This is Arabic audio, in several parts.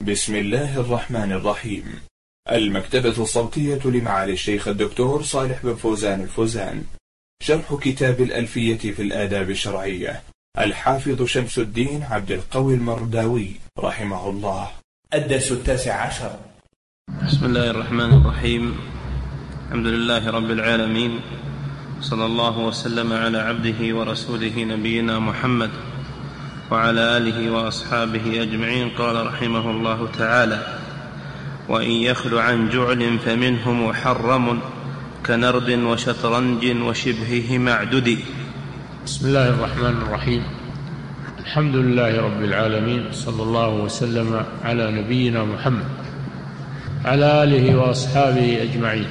بسم الله الرحمن الرحيم. المكتبة الصوتية لمعالي الشيخ الدكتور صالح بن فوزان الفوزان. شرح كتاب الألفية في الآداب الشرعية، الحافظ شمس الدين عبد القوي المرداوي رحمه الله. الدرس 19. بسم الله الرحمن الرحيم. الحمد لله رب العالمين، صلى الله وسلم على عبده ورسوله نبينا محمد وعلى آله وأصحابه أجمعين. قال رحمه الله تعالى: وإن يخل عن جعل فمنه محرم كنرد وشطرنج وشبهه معدد. بسم الله الرحمن الرحيم. الحمد لله رب العالمين، صلى الله وسلم على نبينا محمد على آله وأصحابه أجمعين.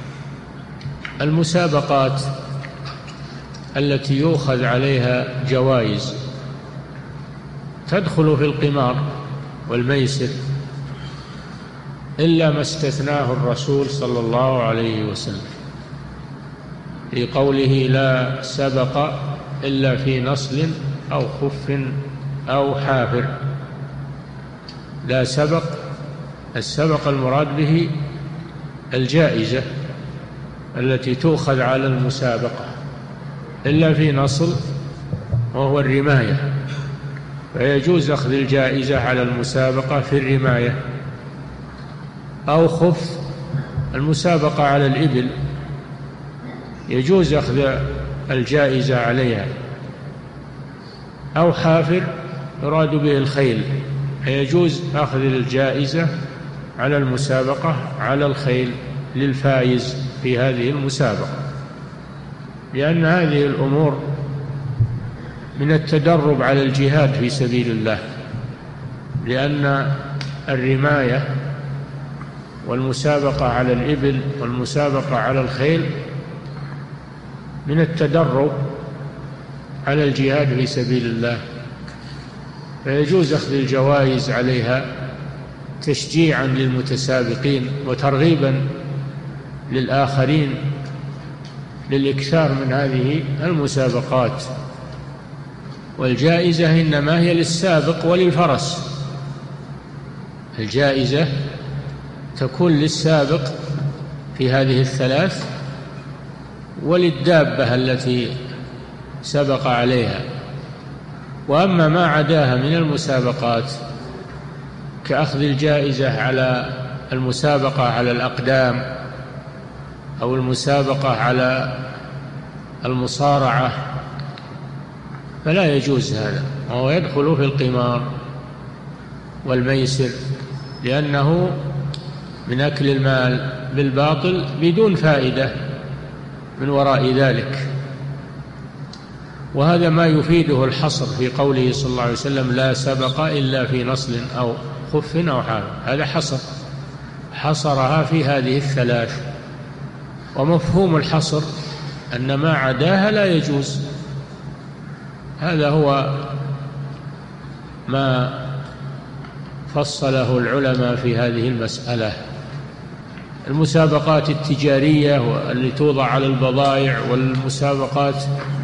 المسابقات التي يؤخذ عليها جوائز تدخل في القمار والميسر إلا ما استثناه الرسول صلى الله عليه وسلم في قوله: لا سبق إلا في نصل أو خف أو حافر. لا سبق، السبق المراد به الجائزة التي تؤخذ على المسابقة، إلا في نصل وهو الرماية، فيجوز أخذ الجائزة على المسابقة في الرماية. أو خف، المسابقة على الإبل يجوز أخذ الجائزة عليها. أو حافر يراد به الخيل، فيجوز أخذ الجائزة على المسابقة على الخيل للفائز في هذه المسابقة، لأن هذه الأمور من التدرب على الجهاد في سبيل الله، لأن الرماية والمسابقة على الإبل والمسابقة على الخيل من التدرب على الجهاد في سبيل الله، فيجوز أخذ الجوائز عليها تشجيعا للمتسابقين وترغيبا للآخرين للإكثار من هذه المسابقات. والجائزة إنما هي للسابق وللفرس، الجائزة تكون للسابق في هذه الثلاث وللدابة التي سبق عليها. وأما ما عداها من المسابقات كأخذ الجائزة على المسابقة على الأقدام أو المسابقة على المصارعة فلا يجوز هذا، وهو يدخل في القمار والميسر، لأنه من أكل المال بالباطل بدون فائدة من وراء ذلك. وهذا ما يفيده الحصر في قوله صلى الله عليه وسلم: لا سبق إلا في نصل أو خف أو حافر. هذا حصرها في هذه الثلاث، ومفهوم الحصر أن ما عداها لا يجوز. هذا هو ما فصله العلماء في هذه المسألة. المسابقات التجارية والتي توضع على البضائع، والمسابقات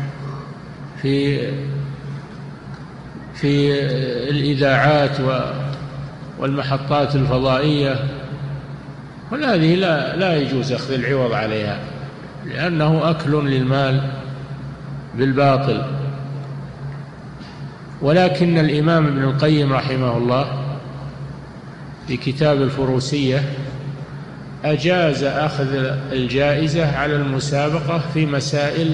في الإذاعات والمحطات الفضائية، وهذه لا يجوز أخذ العوض عليها، لأنه أكل للمال بالباطل. ولكن الإمام ابن القيم رحمه الله في كتاب الفروسية أجاز أخذ الجائزة على المسابقة في مسائل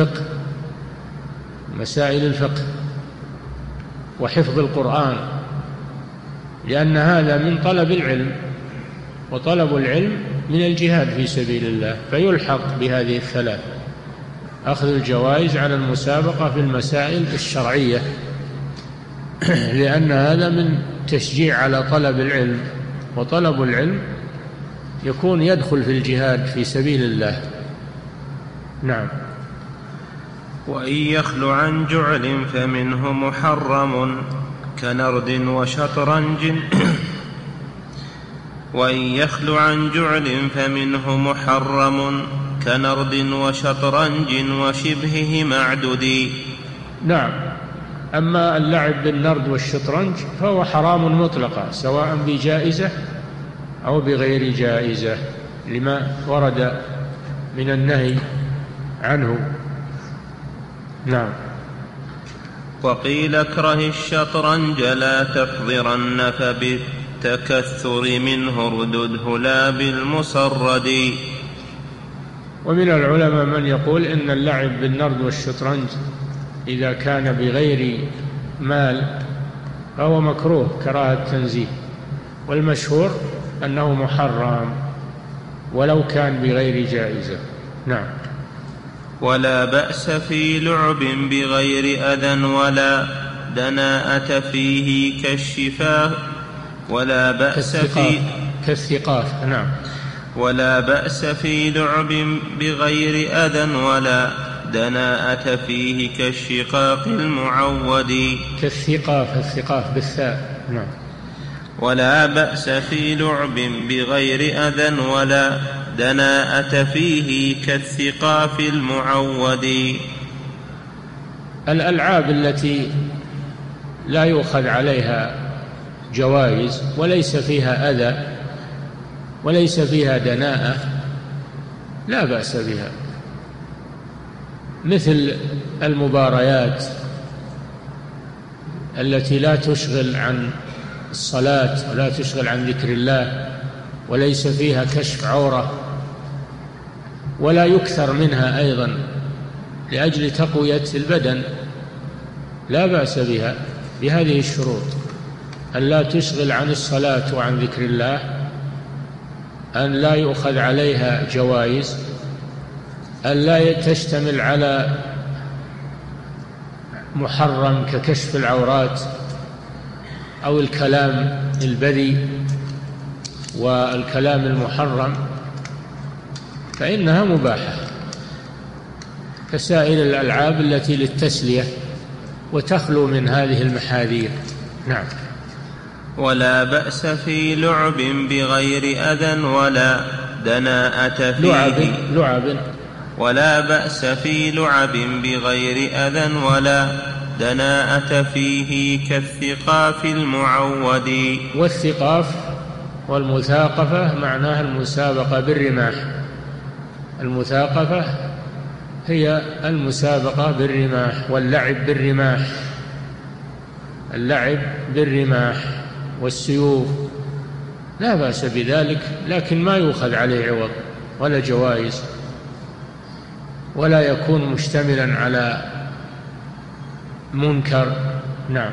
الفقه وحفظ القرآن، لأن هذا من طلب العلم، وطلب العلم من الجهاد في سبيل الله، فيلحق بهذه الثلاث: أخذ الجوائز على المسابقة في المسائل الشرعية، لأن هذا من تشجيع على طلب العلم، وطلب العلم يكون يدخل في الجهاد في سبيل الله. نعم. وإن يخل عن جعل فمنه محرم كنرد وشطرنج وإن يخل عن جعل فمنه محرم كنرد وشطرنج وشبهه معدد. نعم. أما اللعب بالنرد والشطرنج فهو حرام مطلقا، سواء بجائزة أو بغير جائزة، لما ورد من النهي عنه. نعم. وقيل اكره الشطرنج لا تحضرن، فبالتكثر منه ردده لا بالمسرد. ومن العلماء من يقول إن اللعب بالنرد والشطرنج إذا كان بغير مال فهو مكروه كراهة تنزيه، والمشهور أنه محرم ولو كان بغير جائزة. نعم. ولا بأس في لعب بغير أذى ولا دناءة فيه كالشفاه، ولا بأس في كالثقاف. نعم. ولا بأس في لعب بغير أذى ولا دناءة فيه كالشقاق المعود. كالثقاف، الثقاف بالثاء. نعم. ولا بأس في لعب بغير أذى ولا دناءة فيه كالثقاف المعود. الألعاب التي لا يؤخذ عليها جوائز وليس فيها أذى وليس فيها دناءة لا بأس بها، مثل المباريات التي لا تشغل عن الصلاة ولا تشغل عن ذكر الله وليس فيها كشف عورة ولا يكثر منها أيضا لأجل تقوية البدن، لا بأس بها بهذه الشروط: أن لا تشغل عن الصلاة وعن ذكر الله، أن لا يؤخذ عليها جوائز، أن لا تشتمل على محرم ككشف العورات أو الكلام البذيء والكلام المحرم، فإنها مباحة كسائر الألعاب التي للتسلية وتخلو من هذه المحاذير. نعم. ولا بأس في لعب بغير أذى ولا دناءة فيه لعب. ولا بأس في لعب بغير أذى ولا دناءة فيه كالثقاف المعود. والثقاف والمثاقفة معناها المسابقة بالرماح. المثاقفة هي المسابقة بالرماح واللعب بالرماح، اللعب بالرماح والسيوف لا بأس بذلك، لكن ما يؤخذ عليه عوض ولا جوائز، ولا يكون مشتملا على منكر. نعم.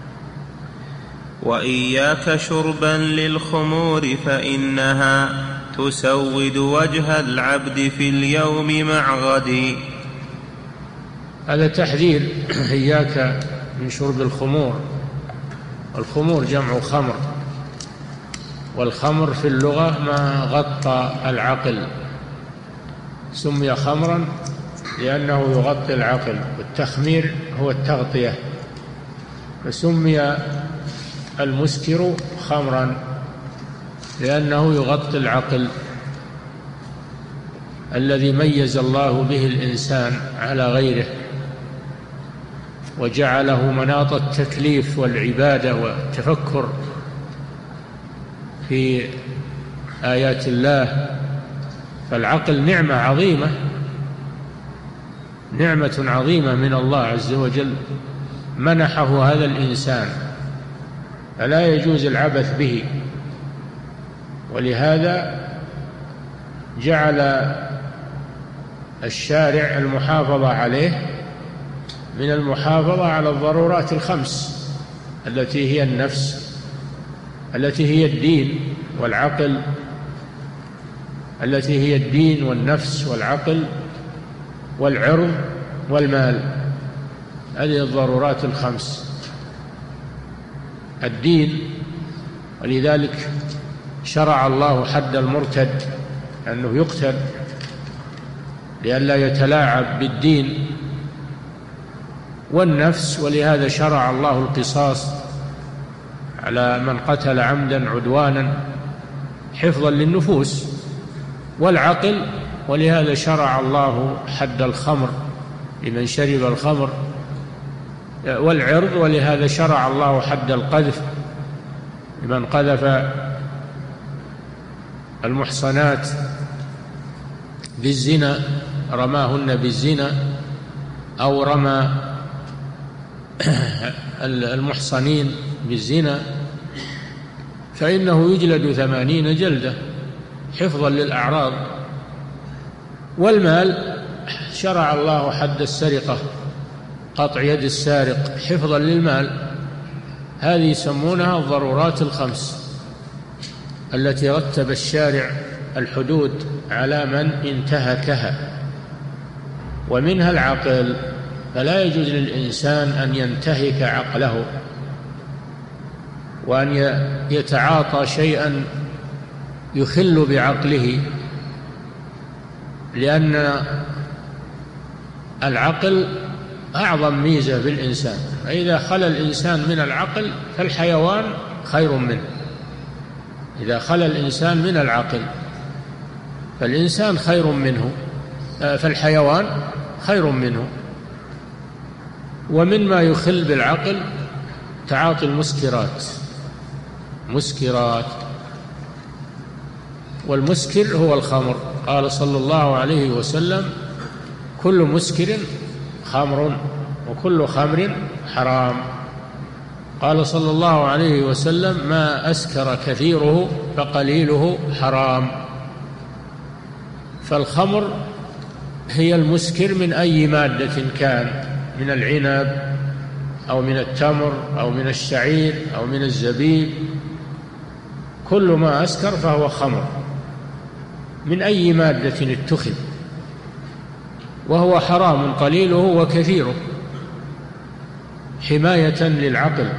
وإياك شربا للخمور فإنها تسود وجه العبد في اليوم مع غد. هذا تحذير: إياك من شرب الخمور. الخمور جمع خمر، والخمر في اللغة ما غطى العقل، سمي خمرا لأنه يغطي العقل، والتخمير هو التغطية، فسمي المسكر خمرا لأنه يغطي العقل الذي ميز الله به الإنسان على غيره وجعله مناط التكليف والعبادة والتفكر في آيات الله. فالعقل نعمة عظيمة، نعمة عظيمة من الله عز وجل منحه هذا الإنسان، فلا يجوز العبث به. ولهذا جعل الشارع المحافظة عليه من المحافظة على الضرورات الخمس التي هي النفس، التي هي الدين والعقل، التي هي الدين والنفس والعقل والعرض والمال. هذه الضرورات الخمس. الدين، ولذلك شرع الله حد المرتد أنه يقتل لئلا يتلاعب بالدين. والنفس، ولهذا شرع الله القصاص على من قتل عمدا عدوانا حفظا للنفوس. والعقل، ولهذا شرع الله حد الخمر لمن شرب الخمر والعرض، ولهذا شرع الله حد القذف لمن قذف المحصنات بالزنا، رماهن بالزنا أو رمى المحصنين بالزنا فإنه يجلد 80 جلدة حفظا للأعراض. والمال شرع الله حد السرقة، قطع يد السارق حفظا للمال. هذه يسمونها الضرورات الخمس التي رتب الشارع الحدود على من انتهكها، ومنها العقل، فلا يجوز للإنسان أن ينتهك عقله وأن يتعاطى شيئا يخل بعقله، لأن العقل أعظم ميزة بالإنسان، فإذا خلا الإنسان من العقل فالحيوان خير منه. إذا خلا الإنسان من العقل فالإنسان خير منه، فالحيوان خير منه. ومما يخل بالعقل تعاطي المسكرات، والمسكر هو الخمر. قال صلى الله عليه وسلم: كل مسكر خمر وكل خمر حرام. قال صلى الله عليه وسلم: ما أسكر كثيره فقليله حرام. فالخمر هي المسكر من أي مادة كان، من العنب أو من التمر أو من الشعير أو من الزبيب، كل ما أسكر فهو خمر من أي مادة اتخذ، وهو حرام قليله وكثيره حماية للعقل.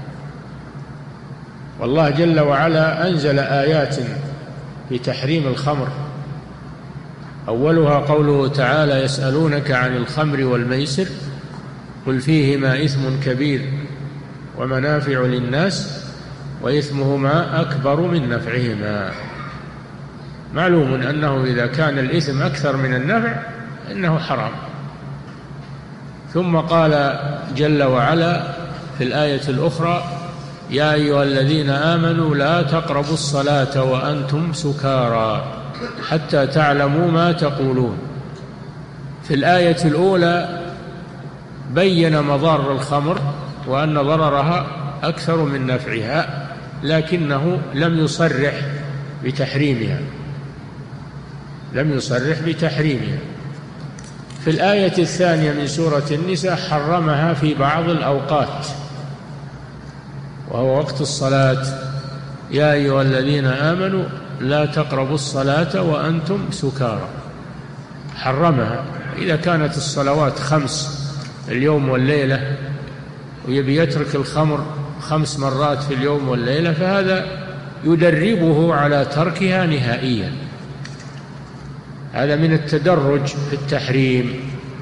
والله جل وعلا أنزل آيات في تحريم الخمر، أولها قوله تعالى: يسألونك عن الخمر والميسر قل فيهما إثم كبير ومنافع للناس وإثمهما أكبر من نفعهما. معلوم أنه إذا كان الإثم أكثر من النفع إنه حرام. ثم قال جل وعلا في الآية الأخرى: يا أيها الذين آمنوا لا تقربوا الصلاة وأنتم سكارى حتى تعلموا ما تقولون. في الآية الأولى بين مضار الخمر وأن ضررها أكثر من نفعها، لكنه لم يصرح بتحريمها. في الآية الثانية من سورة النساء حرمها في بعض الأوقات، وهو وقت الصلاة: يا أيها الذين آمنوا لا تقربوا الصلاة وأنتم سكارى. حرمها. إذا كانت الصلوات 5 اليوم والليلة ويبي يترك الخمر 5 مرات في اليوم والليلة، فهذا يدربه على تركها نهائيا. هذا من التدرج في التحريم.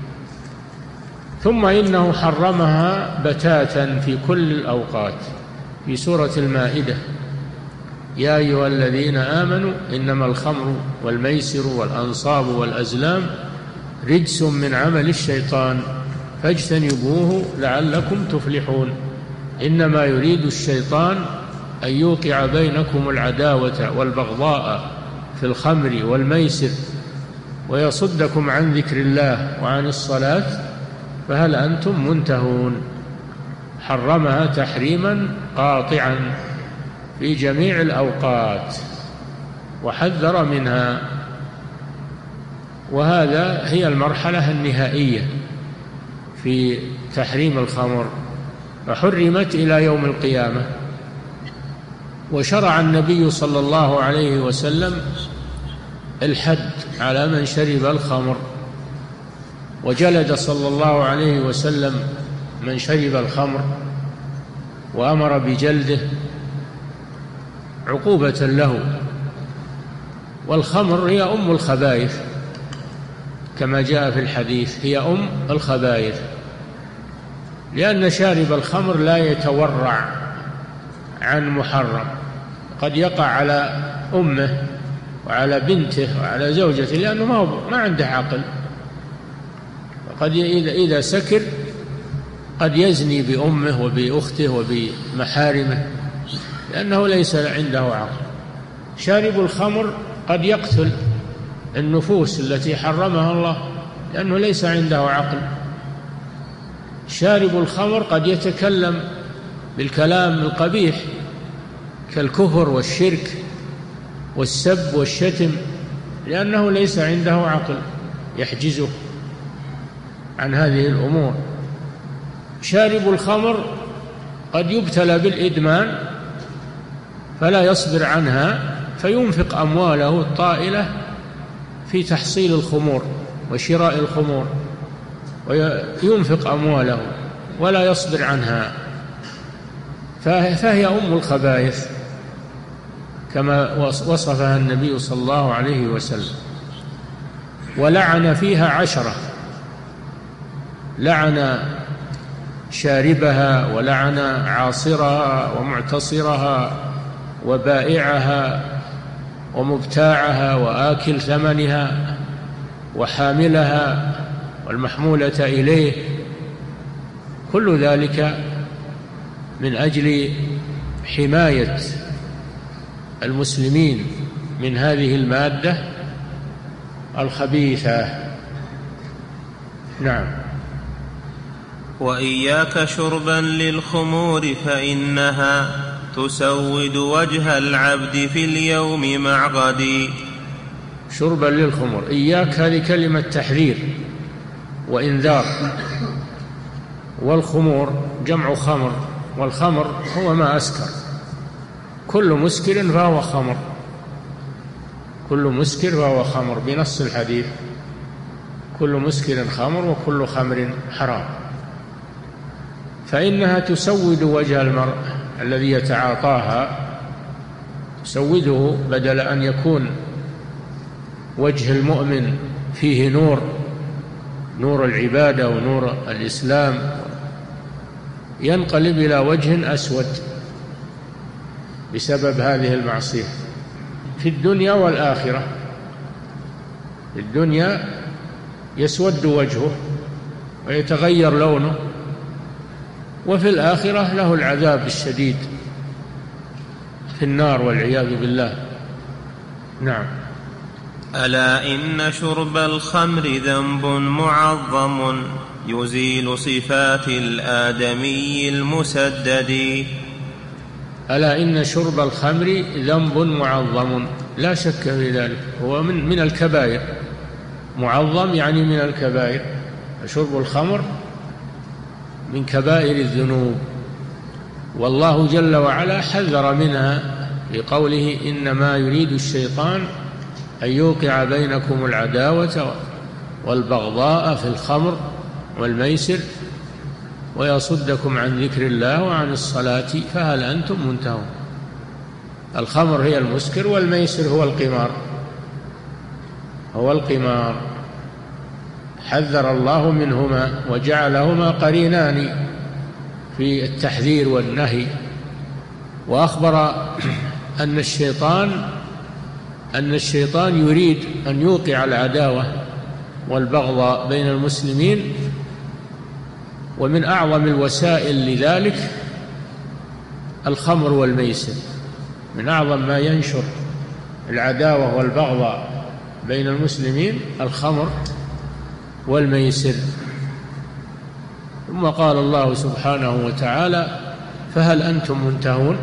ثم إنه حرمها بتاتا في كل الأوقات في سورة المائدة: يا أيها الذين آمنوا إنما الخمر والميسر والأنصاب والأزلام رجس من عمل الشيطان فاجتنبوه لعلكم تفلحون. إنما يريد الشيطان أن يوقع بينكم العداوة والبغضاء في الخمر والميسر ويصدكم عن ذكر الله وعن الصلاة فهل أنتم منتهون. حرمها تحريما قاطعا في جميع الأوقات وحذر منها. وهذا هي المرحلة النهائية في تحريم الخمر، فحرمت إلى يوم القيامة. وشرع النبي صلى الله عليه وسلم الحد على من شرب الخمر، وجلد صلى الله عليه وسلم من شرب الخمر وأمر بجلده عقوبة له. والخمر هي أم الخبائث كما جاء في الحديث، هي أم الخبائث، لأن شارب الخمر لا يتورع عن محرم، قد يقع على أمه وعلى بنته وعلى زوجته لأنه ما عنده عقل. وقد إذا سكر قد يزني بأمه وبأخته وبمحارمه لأنه ليس عنده عقل. شارب الخمر قد يقتل النفوس التي حرمها الله لأنه ليس عنده عقل. شارب الخمر قد يتكلم بالكلام القبيح كالكفر والشرك والسب والشتم لأنه ليس عنده عقل يحجزه عن هذه الأمور. شارب الخمر قد يبتلى بالإدمان فلا يصبر عنها فينفق أمواله الطائلة في تحصيل الخمور وشراء الخمور، وينفق أمواله ولا يصبر عنها، فهي أم الخبائث كما وصفها النبي صلى الله عليه وسلم. ولعن فيها 10، لعن شاربها ولعن عاصرها ومعتصرها وبائعها ومبتاعها وآكل ثمنها وحاملها والمحمولة إليه، كل ذلك من أجل حماية المسلمين من هذه المادة الخبيثة. نعم. وإياك شربا للخمور فإنها تسود وجه العبد في اليوم مع غد. شربا للخمور، إياك هذه كلمة تحذير وإنذار. والخمور جمع خمر، والخمر هو ما أسكر، كل مسكر فهو خمر، كل مسكر فهو خمر بنص الحديث، كل مسكر خمر وكل خمر حرام. فإنها تسود وجه المرء الذي يتعاطاها، تسوده بدل أن يكون وجه المؤمن فيه نور العبادة ونور الإسلام، ينقلب إلى وجه أسود بسبب هذه المعصية في الدنيا والآخرة. في الدنيا يسود وجهه ويتغير لونه، وفي الآخرة له العذاب الشديد في النار والعياذ بالله. نعم. ألا إن شرب الخمر ذنب معظم يزيل صفات الآدمي المسدد. ألا إن شرب الخمر ذنب معظم، لا شك في ذلك، هو من الكبائر، معظم يعني من الكبائر. شرب الخمر من كبائر الذنوب، والله جل وعلا حذر منها بقوله إنما يريد الشيطان أن يوقع بينكم العداوة والبغضاء في الخمر والميسر ويصدكم عن ذكر الله وعن الصلاة فهل أنتم منتهون. الخمر هي المسكر، والميسر هو القمار، حذر الله منهما وجعلهما قرينان في التحذير والنهي. وأخبر أن الشيطان يريد أن يوقع العداوة والبغضاء بين المسلمين، ومن أعظم الوسائل لذلك الخمر والميسر، من أعظم ما ينشر العداوة والبغضاء بين المسلمين الخمر والميسر. ثم قال الله سبحانه وتعالى فهل أنتم منتهون.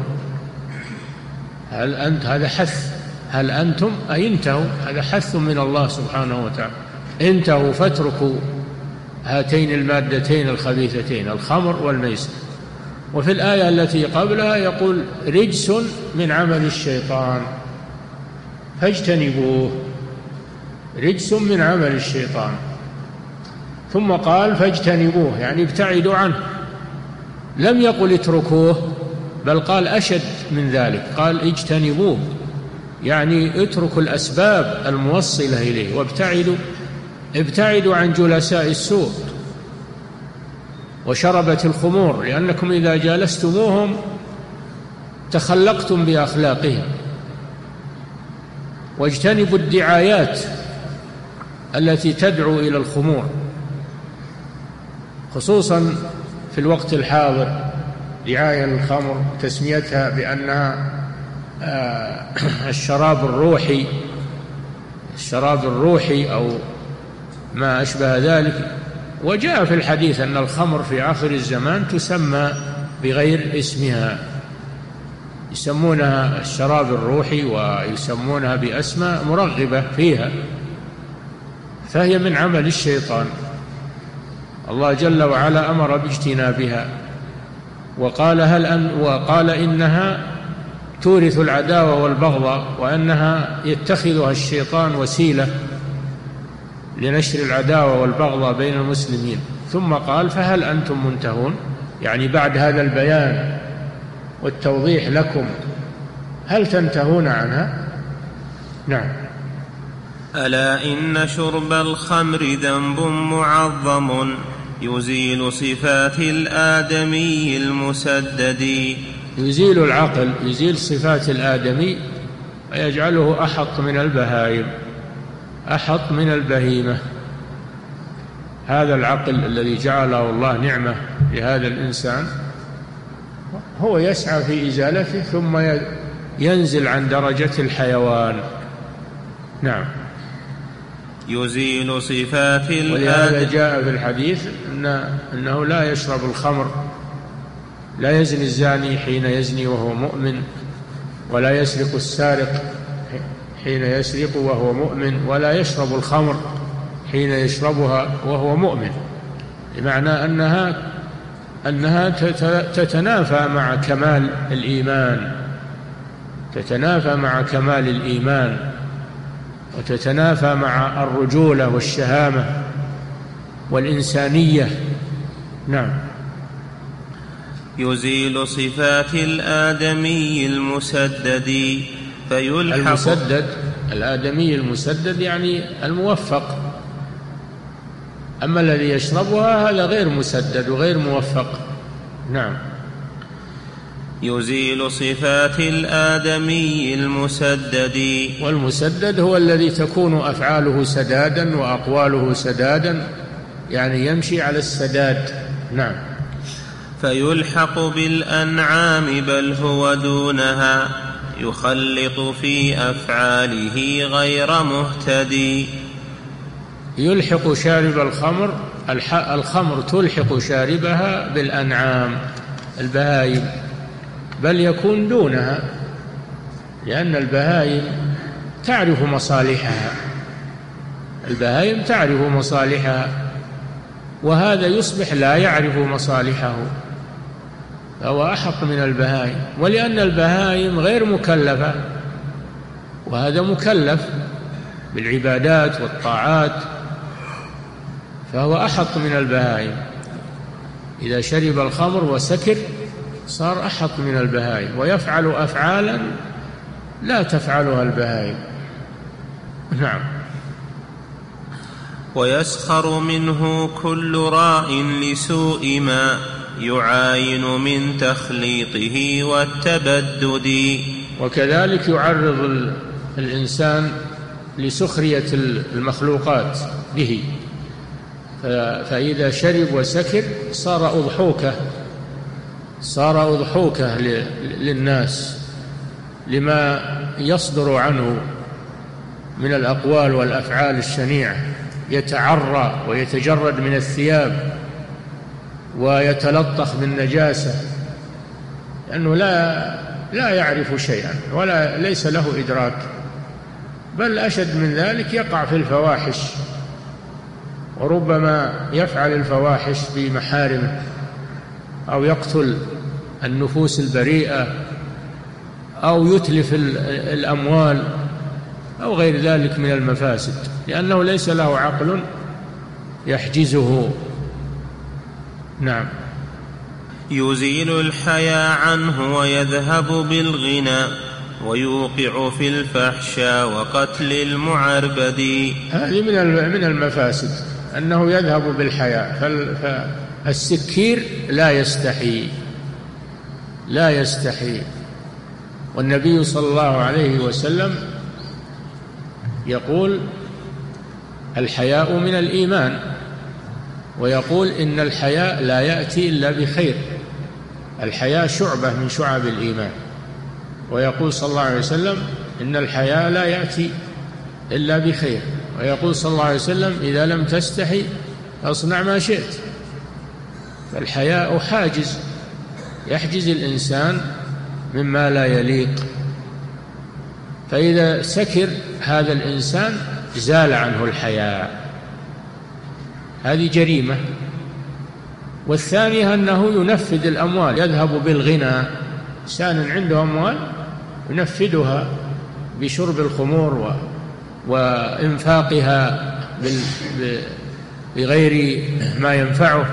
هذا حث، هل أنتم أي انتهوا، هذا حث من الله سبحانه وتعالى، انتهوا فاتركوا هاتين المادتين الخبيثتين الخمر والميسر. وفي الآية التي قبلها يقول رجس من عمل الشيطان فاجتنبوه، رجس من عمل الشيطان. ثم قال فاجتنبوه يعني ابتعدوا عنه، لم يقل اتركوه، بل قال أشد من ذلك، قال اجتنبوه يعني اتركوا الأسباب الموصلة إليه، وابتعدوا عن جلساء السوء وشربة الخمور، لأنكم إذا جالستموهم تخلقتم بأخلاقهم. واجتنبوا الدعايات التي تدعو إلى الخمور، خصوصا في الوقت الحاضر رعاية للخمر، تسميتها بأنها الشراب الروحي أو ما أشبه ذلك. وجاء في الحديث أن الخمر في آخر الزمان تسمى بغير اسمها، يسمونها الشراب الروحي ويسمونها بأسماء مرغبة فيها، فهي من عمل الشيطان. الله جل وعلا أمر باجتنابها وقال إنها تورث العداوة والبغضاء، وأنها يتخذها الشيطان وسيلة لنشر العداوة والبغضاء بين المسلمين. ثم قال فهل أنتم منتهون، يعني بعد هذا البيان والتوضيح لكم هل تنتهون عنها؟ نعم. ألا إن شرب الخمر ذنب معظم يزيل صفات الآدمي المسدد. يزيل العقل، يزيل صفات الآدمي ويجعله أحط من البهائم، أحط من البهيمة. هذا العقل الذي جعله الله نعمة لهذا الإنسان هو يسعى في إزالته ثم ينزل عن درجة الحيوان. نعم. يزيل صفات الآدمي. ولهذا جاء في الحديث أنه لا يشرب الخمر، لا يزني الزاني حين يزني وهو مؤمن، ولا يسرق السارق حين يسرق وهو مؤمن، ولا يشرب الخمر حين يشربها وهو مؤمن، بمعنى أنها تتنافى مع كمال الإيمان، تتنافى مع كمال الإيمان، وتتنافى مع الرجولة والشهامة والإنسانية. نعم. يزيل صفات الآدمي المسدد فيلحق. المسدد، الآدمي المسدد يعني الموفق، أما الذي يشربها هذا غير مسدد وغير موفق. نعم. يزيل صفات الآدمي المسدد. والمسدد هو الذي تكون أفعاله سدادا وأقواله سدادا، يعني يمشي على السداد. نعم. فيلحق بالأنعام بل هو دونها يخلط في أفعاله غير مهتدي. يلحق شارب الخمر، الخمر تلحق شاربها بالأنعام البهائم، بل يكون دونها، لأن البهائم تعرف مصالحها، البهائم تعرف مصالحها، وهذا يصبح لا يعرف مصالحه، فهو أحق من البهائم. ولأن البهائم غير مكلفة وهذا مكلف بالعبادات والطاعات، فهو أحق من البهائم. إذا شرب الخمر وسكر صار أحق من البهائم، ويفعل أفعالا لا تفعلها البهائم. نعم. ويسخر منه كل راء لسوء ما يعاين من تخليطه والتبدد. وكذلك يعرض الإنسان لسخرية المخلوقات به، فإذا شرب وسكر صار أضحوكة للناس لما يصدر عنه من الأقوال والأفعال الشنيعة، يتعرى ويتجرد من الثياب ويتلطخ بالنجاسة، لأنه لا يعرف شيئا ولا ليس له إدراك، بل أشد من ذلك يقع في الفواحش، وربما يفعل الفواحش بمحارمه، أو يقتل النفوس البريئة، أو يتلف الأموال، أو غير ذلك من المفاسد، لأنه ليس له عقل يحجزه. نعم. يزيل الحياء عنه ويذهب بالغنى ويوقع في الفحشاء وقتل المعربد. هذه من المفاسد أنه يذهب بالحياء، فالسكير لا يستحي، والنبي صلى الله عليه وسلم يقول الحياء من الإيمان، ويقول إن الحياء لا يأتي إلا بخير، الحياء شعبة من شعب الإيمان. ويقول صلى الله عليه وسلم إن الحياء لا يأتي إلا بخير. ويقول صلى الله عليه وسلم إذا لم تستحي فاصنع ما شئت. فالحياء حاجز يحجز الإنسان مما لا يليق، فإذا سكر هذا الإنسان زال عنه الحياء، هذه جريمة. والثانية أنه ينفذ الأموال، يذهب بالغنى، إنسان عنده أموال ينفذها بشرب الخمور وإنفاقها بغير ما ينفعه،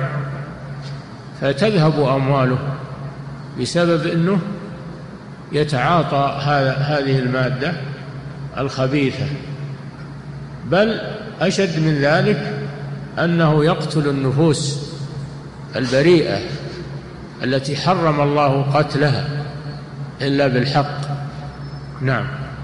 فتذهب أمواله بسبب أنه يتعاطى هذه المادة الخبيثة. بل أشد من ذلك أنه يقتل النفوس البريئة التي حرم الله قتلها إلا بالحق. نعم.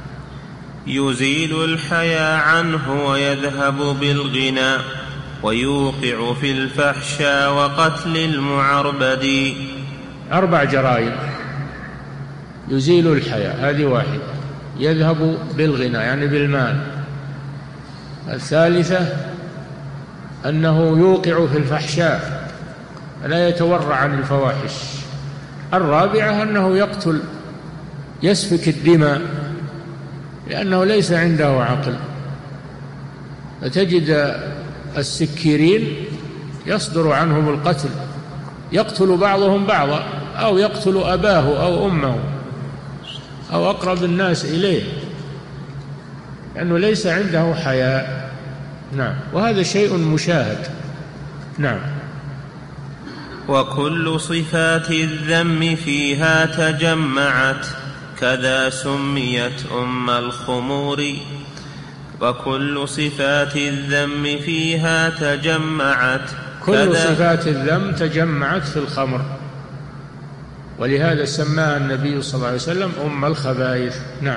يزيل الحياء عنه ويذهب بالغنى ويوقع في الفحشاء وقتل المعربد. 4 جرائم يزيل الحياء، هذه واحدة. يذهب بالغنى يعني بالمال. الثالثة أنه يوقع في الفحشاء، لا يتورع عن الفواحش. الرابعة أنه يقتل، يسفك الدماء لأنه ليس عنده عقل. فتجد السكيرين يصدر عنهم القتل، يقتل بعضهم بعضا، أو يقتل أباه أو أمه أو أقرب الناس إليه، لأنه ليس عنده حياء. نعم. وهذا شيء مشاهد. نعم. وكل صفات الذم فيها تجمعت كذا سميت أم الخمور. وكل صفات الذم فيها تجمعت، كل صفات الذم تجمعت في الخمر، ولهذا سماها النبي صلى الله عليه وسلم أم الخبائث. نعم.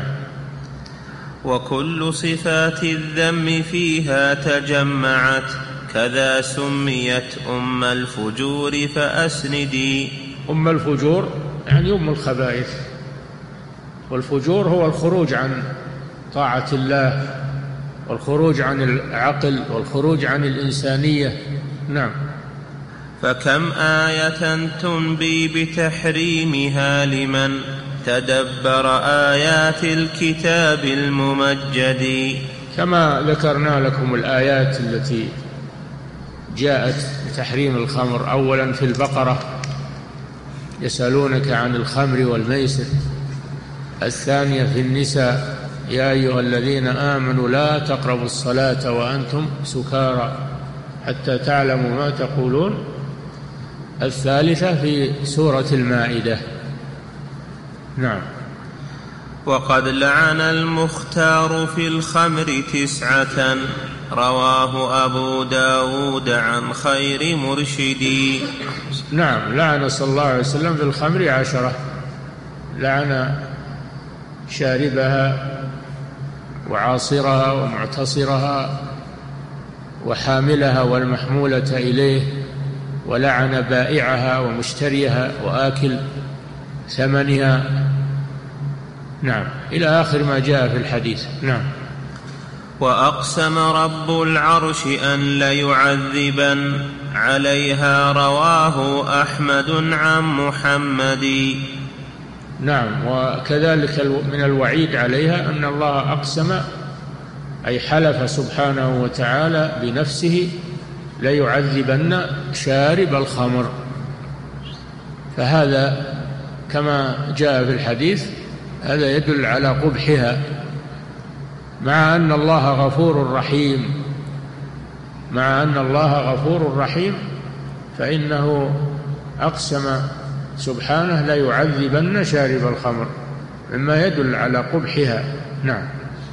وكل صفات الذم فيها تجمعت كذا سميت أم الفجور فأسندي. أم الفجور يعني أم الخبائث، والفجور هو الخروج عن طاعة الله والخروج عن العقل والخروج عن الإنسانية. نعم. فكم آية تنبي بتحريمها لمن تدبر آيات الكتاب الممجد. كما ذكرنا لكم الآيات التي جاءت بتحريم الخمر. أولا في البقرة يسألونك عن الخمر والميسر. الثانية في النساء يا أيها الذين آمنوا لا تقربوا الصلاة وأنتم سكارى حتى تعلموا ما تقولون. الثالثة في سورة المائدة. نعم. وقد لعن المختار في الخمر 9 رواه أبو داود عن خير مرشدي. نعم. لعن صلى الله عليه وسلم في الخمر 10. لعن شاربها وعاصرها ومعتصرها وحاملها والمحمولة إليه، ولعن بائعها ومشتريها وآكل ثمنها. نعم. إلى آخر ما جاء في الحديث. نعم. وأقسم رب العرش أن ليعذبن عليها رواه أحمد عن محمد. نعم. وكذلك من الوعيد عليها أن الله أقسم، أي حلف سبحانه وتعالى بنفسه ليعذبن شارب الخمر. فهذا كما جاء في الحديث هذا يدل على قبحها، مع أن الله غفور رحيم، مع أن الله غفور رحيم فإنه أقسم سبحانه لا يعذبن شارب الخمر، مما يدل على قبحها. نعم.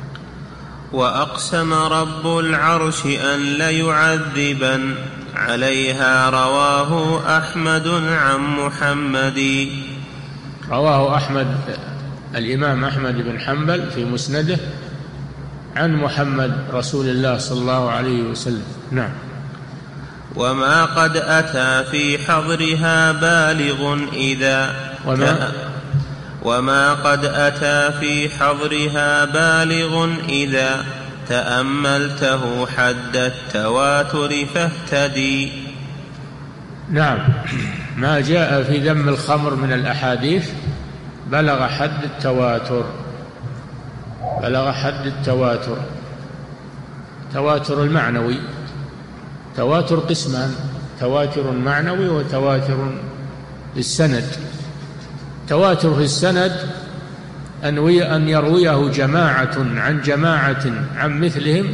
وأقسم رب العرش أن ليعذبن عليها رواه أحمد عن محمد. رواه أحمد، الإمام أحمد بن حنبل في مسنده عن محمد رسول الله صلى الله عليه وسلم. نعم. وما قد أتى في حظرها بالغ إذا وما قد أتى في حظرها بالغ إذا تأملته حد التواتر فاهتدي. نعم، ما جاء في ذم الخمر من الأحاديث بلغ حد التواتر، بلغ حد التواتر. تواتر المعنوي، تواتر قسمان: تواتر معنوي وتواتر بالسند. تواتر في السند أن يرويه جماعة عن جماعة عن مثلهم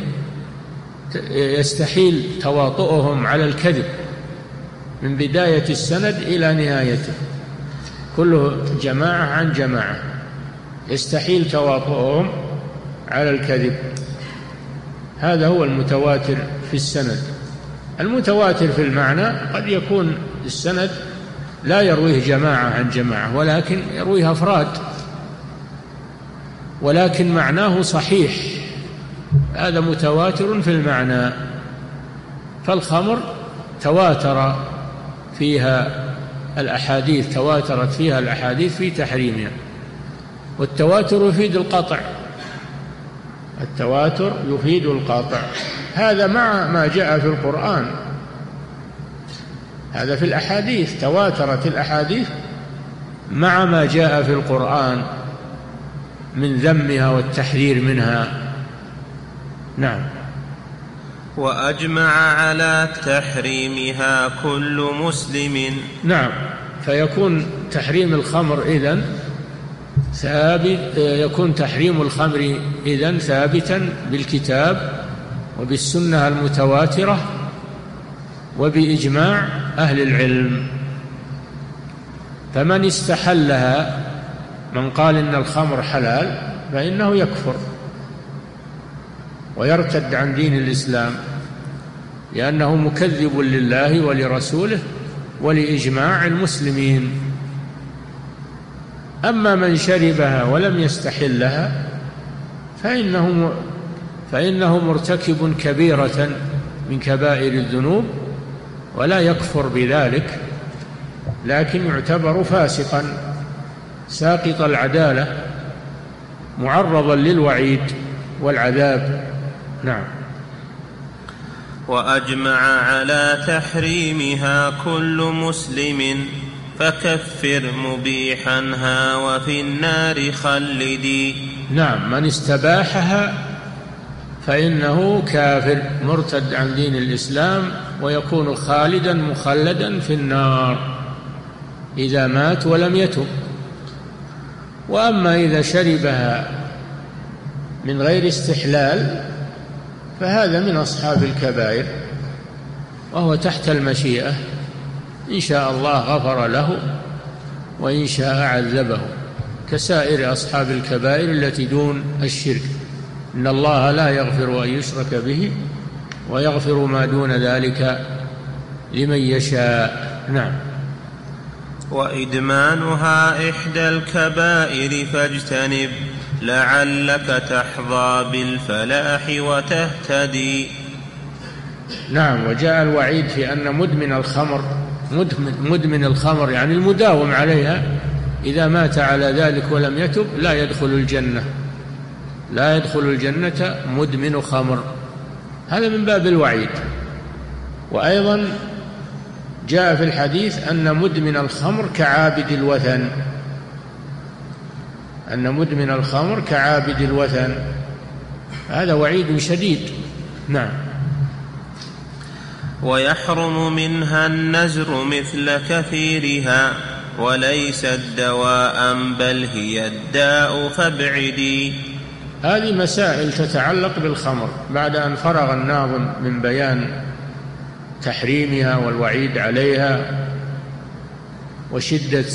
يستحيل تواطؤهم على الكذب من بداية السند إلى نهايته، كله جماعة عن جماعة، يستحيل تواطؤهم على الكذب. هذا هو المتواتر في السند. المتواتر في المعنى قد يكون السند لا يرويه جماعة عن جماعة، ولكن يرويه أفراد، ولكن معناه صحيح، هذا متواتر في المعنى. فالخمر تواتر فيها الأحاديث، تواترت فيها الأحاديث في تحريمها، والتواتر يفيد القطع، التواتر يفيد القطع. هذا مع ما جاء في القرآن، هذا في الأحاديث، تواترت الأحاديث مع ما جاء في القرآن من ذمها والتحذير منها. نعم. وأجمع على تحريمها كل مسلم. نعم، فيكون تحريم الخمر إذن ثابت، يكون تحريم الخمر إذن ثابتا بالكتاب وبالسنة المتواترة وبإجماع أهل العلم. فمن استحلها، من قال إن الخمر حلال، فإنه يكفر ويرتد عن دين الإسلام، لأنه مكذب لله ولرسوله ولإجماع المسلمين. أما من شربها ولم يستحلها فإنه مرتكب كبيرة من كبائر الذنوب، ولا يكفر بذلك، لكن يعتبر فاسقا ساقط العدالة معرضا للوعيد والعذاب. نعم. وأجمع على تحريمها كل مسلم فكفر مبيحاها وفي النار خلدي. نعم، من استباحها فإنه كافر مرتد عن دين الإسلام، ويكون خالدا مخلدا في النار إذا مات ولم يتب. وأما إذا شربها من غير استحلال فهذا من أصحاب الكبائر، وهو تحت المشيئة، إن شاء الله غفر له وإن شاء عذبه، كسائر أصحاب الكبائر التي دون الشرك. إن الله لا يغفر أن يشرك به ويغفر ما دون ذلك لمن يشاء. نعم. وإدمانها إحدى الكبائر فاجتنب لعلك تحظى بالفلاح وتهتدي. نعم. وجاء الوعيد في أن مدمن الخمر، مدمن الخمر يعني المداوم عليها، إذا مات على ذلك ولم يتب لا يدخل الجنة، لا يدخل الجنة مدمن خمر، هذا من باب الوعيد. وأيضا جاء في الحديث أن مدمن الخمر كعابد الوثن، أن مدمن الخمر كعابد الوثن، هذا وعيد شديد. نعم. ويحرم منها النزر مثل كثيرها وليست دواء بل هي الداء فابعدي. هذه مسائل تتعلق بالخمر بعد أن فرغ الناظم من بيان تحريمها والوعيد عليها وشدة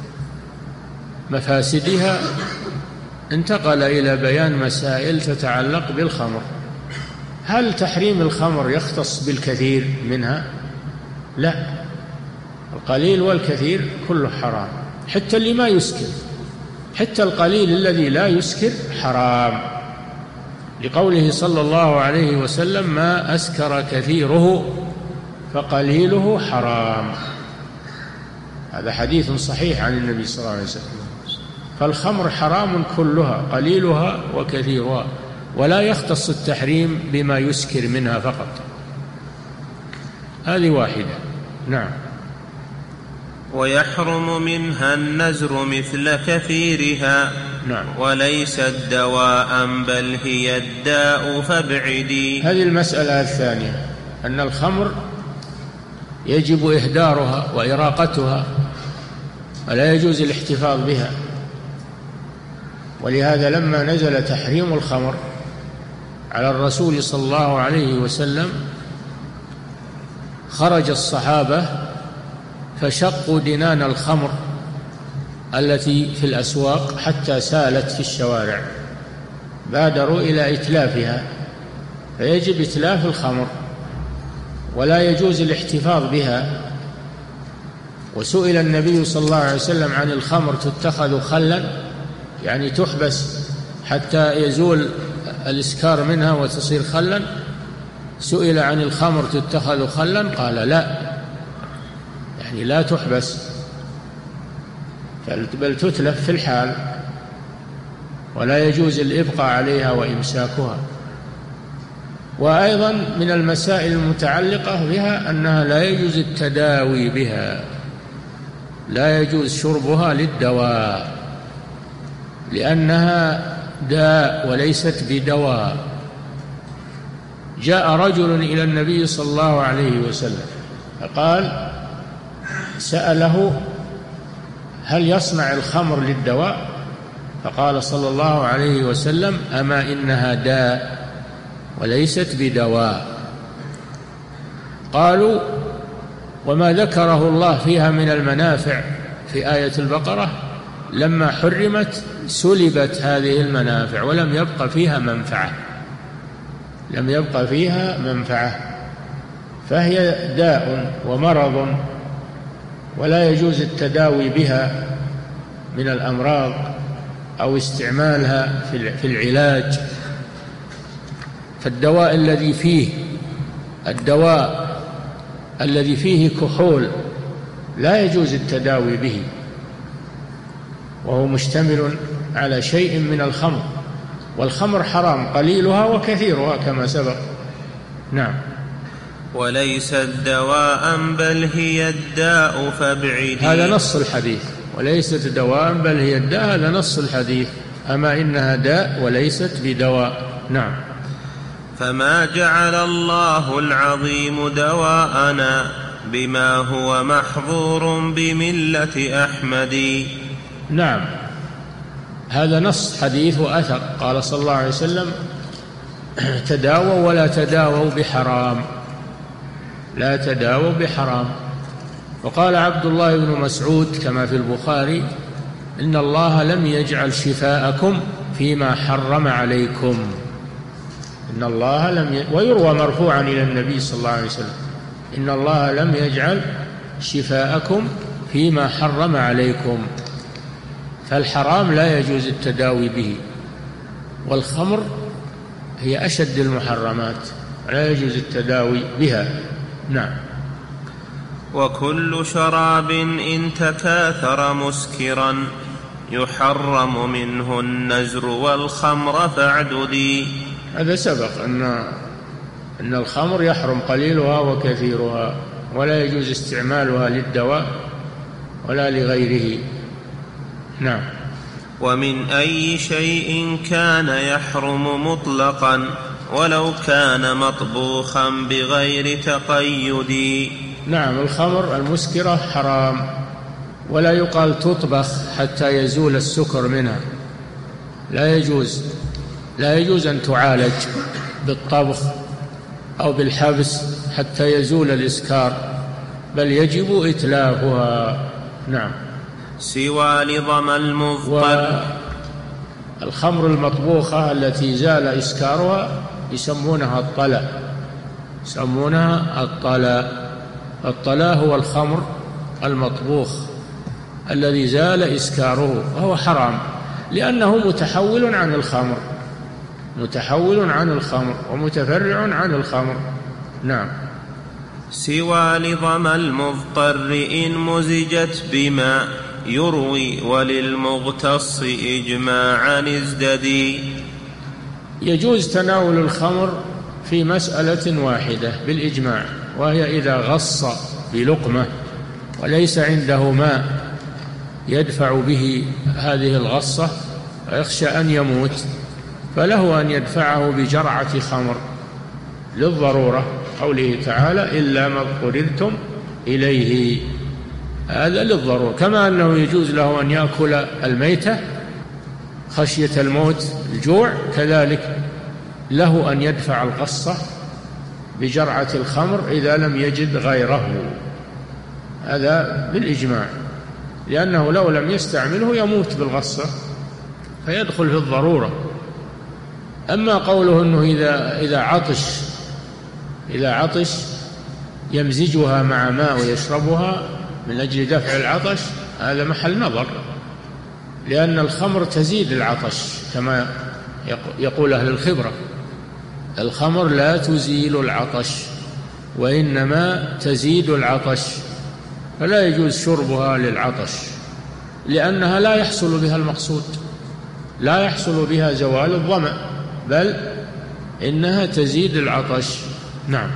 مفاسدها، انتقل إلى بيان مسائل تتعلق بالخمر. هل تحريم الخمر يختص بالكثير منها؟ لا، القليل والكثير كله حرام، حتى اللي ما يسكر، حتى القليل الذي لا يسكر حرام، لقوله صلى الله عليه وسلم: ما أسكر كثيره فقليله حرام. هذا حديث صحيح عن النبي صلى الله عليه وسلم. فالخمر حرام كلها، قليلها وكثيرها، ولا يختص التحريم بما يسكر منها فقط. هذه واحدة. نعم. ويحرم منها النزر مثل كثيرها. نعم. وليست دواء بل هي الداء فابعدي. هذه المسألة الثانية، أن الخمر يجب إهدارها وإراقتها، ولا يجوز الاحتفاظ بها. ولهذا لما نزل تحريم الخمر على الرسول صلى الله عليه وسلم خرج الصحابة فشقوا دنان الخمر التي في الأسواق حتى سالت في الشوارع، بادروا إلى إتلافها. فيجب إتلاف الخمر ولا يجوز الاحتفاظ بها. وسئل النبي صلى الله عليه وسلم عن الخمر تتخذ خلا، يعني تحبس حتى يزول الإسكار منها وتصير خلا. سئل عن الخمر تتخذ خلا، قال لا، يعني لا تحبس بل تتلف في الحال، ولا يجوز الإبقاء عليها وإمساكها. وأيضا من المسائل المتعلقة بها أنها لا يجوز التداوي بها، لا يجوز شربها للدواء، لأنها داء وليست بدواء. جاء رجل إلى النبي صلى الله عليه وسلم فقال، سأله هل يصنع الخمر للدواء؟ فقال صلى الله عليه وسلم: أما إنها داء وليست بدواء. قالوا: وما ذكره الله فيها من المنافع في آية البقرة لما حرمت سلبت هذه المنافع ولم يبق فيها منفعة، لم يبق فيها منفعة، فهي داء ومرض ولا يجوز التداوي بها من الأمراض أو استعمالها في العلاج. فالدواء الذي فيه كحول لا يجوز التداوي به، وهو مشتمل على شيء من الخمر، والخمر حرام قليلها وكثيرها كما سبق. نعم. وليست دواء بل هي الداء فابعدي. هذا نص الحديث، وليست دواء بل هي الداء، هذا نص الحديث، أما إنها داء وليست بدواء. نعم. فما جعل الله العظيم دواءنا بما هو محظور بملة أحمد. نعم، هذا نص حديث وأثر. قال صلى الله عليه وسلم: تداووا ولا تداووا بحرام، لا تداووا بحرام. وقال عبد الله بن مسعود كما في البخاري: إن الله لم يجعل شفاءكم فيما حرم عليكم. إن الله ويروى مرفوعا إلى النبي صلى الله عليه وسلم: إن الله لم يجعل شفاءكم فيما حرم عليكم. فالحرام لا يجوز التداوي به، والخمر هي أشد المحرمات لا يجوز التداوي بها. نعم. وكل شراب إن تكاثر مسكرا يحرم منه النزر والخمر فاعددي. هذا سبق أن الخمر يحرم قليلها وكثيرها، ولا يجوز استعمالها للدواء ولا لغيره. نعم. ومن أي شيء كان يحرم مطلقا ولو كان مطبوخا بغير تقيد. نعم، الخمر المسكرة حرام، ولا يقال تطبخ حتى يزول السكر منها، لا يجوز أن تعالج بالطبخ أو بالحبس حتى يزول الإسكار، بل يجب إتلافها. نعم. سوى لظم المضطر. والخمر المطبوخة التي زال إسكارها يسمونها الطلاء. الطلاء هو الخمر المطبوخ الذي زال إسكاره، وهو حرام لأنه متحول عن الخمر ومتفرع عن الخمر. نعم. سوى لظما المضطر إن مزجت بما يروي وللمغتص إجماعا ازددي. يجوز تناول الخمر في مسألة واحدة بالإجماع، وهي إذا غص بلقمة وليس عنده ماء يدفع به هذه الغصة ويخشى أن يموت، فله أن يدفعه بجرعة خمر للضرورة، قوله تعالى إلا ما اضطررتم إليه، هذا للضرورة. كما أنه يجوز له أن يأكل الميتة خشية الموت الجوع، كذلك له أن يدفع الغصة بجرعة الخمر إذا لم يجد غيره، هذا بالإجماع، لأنه لو لم يستعمله يموت بالغصة فيدخل في الضرورة. أما قوله أنه إذا عطش يمزجها مع ماء ويشربها من أجل دفع العطش، هذا محل نظر، لأن الخمر تزيد العطش كما يقول أهل الخبرة، الخمر لا تزيل العطش وإنما تزيد العطش، فلا يجوز شربها للعطش، لأنها لا يحصل بها المقصود، لا يحصل بها زوال الظمأ، بل إنها تزيد العطش. نعم.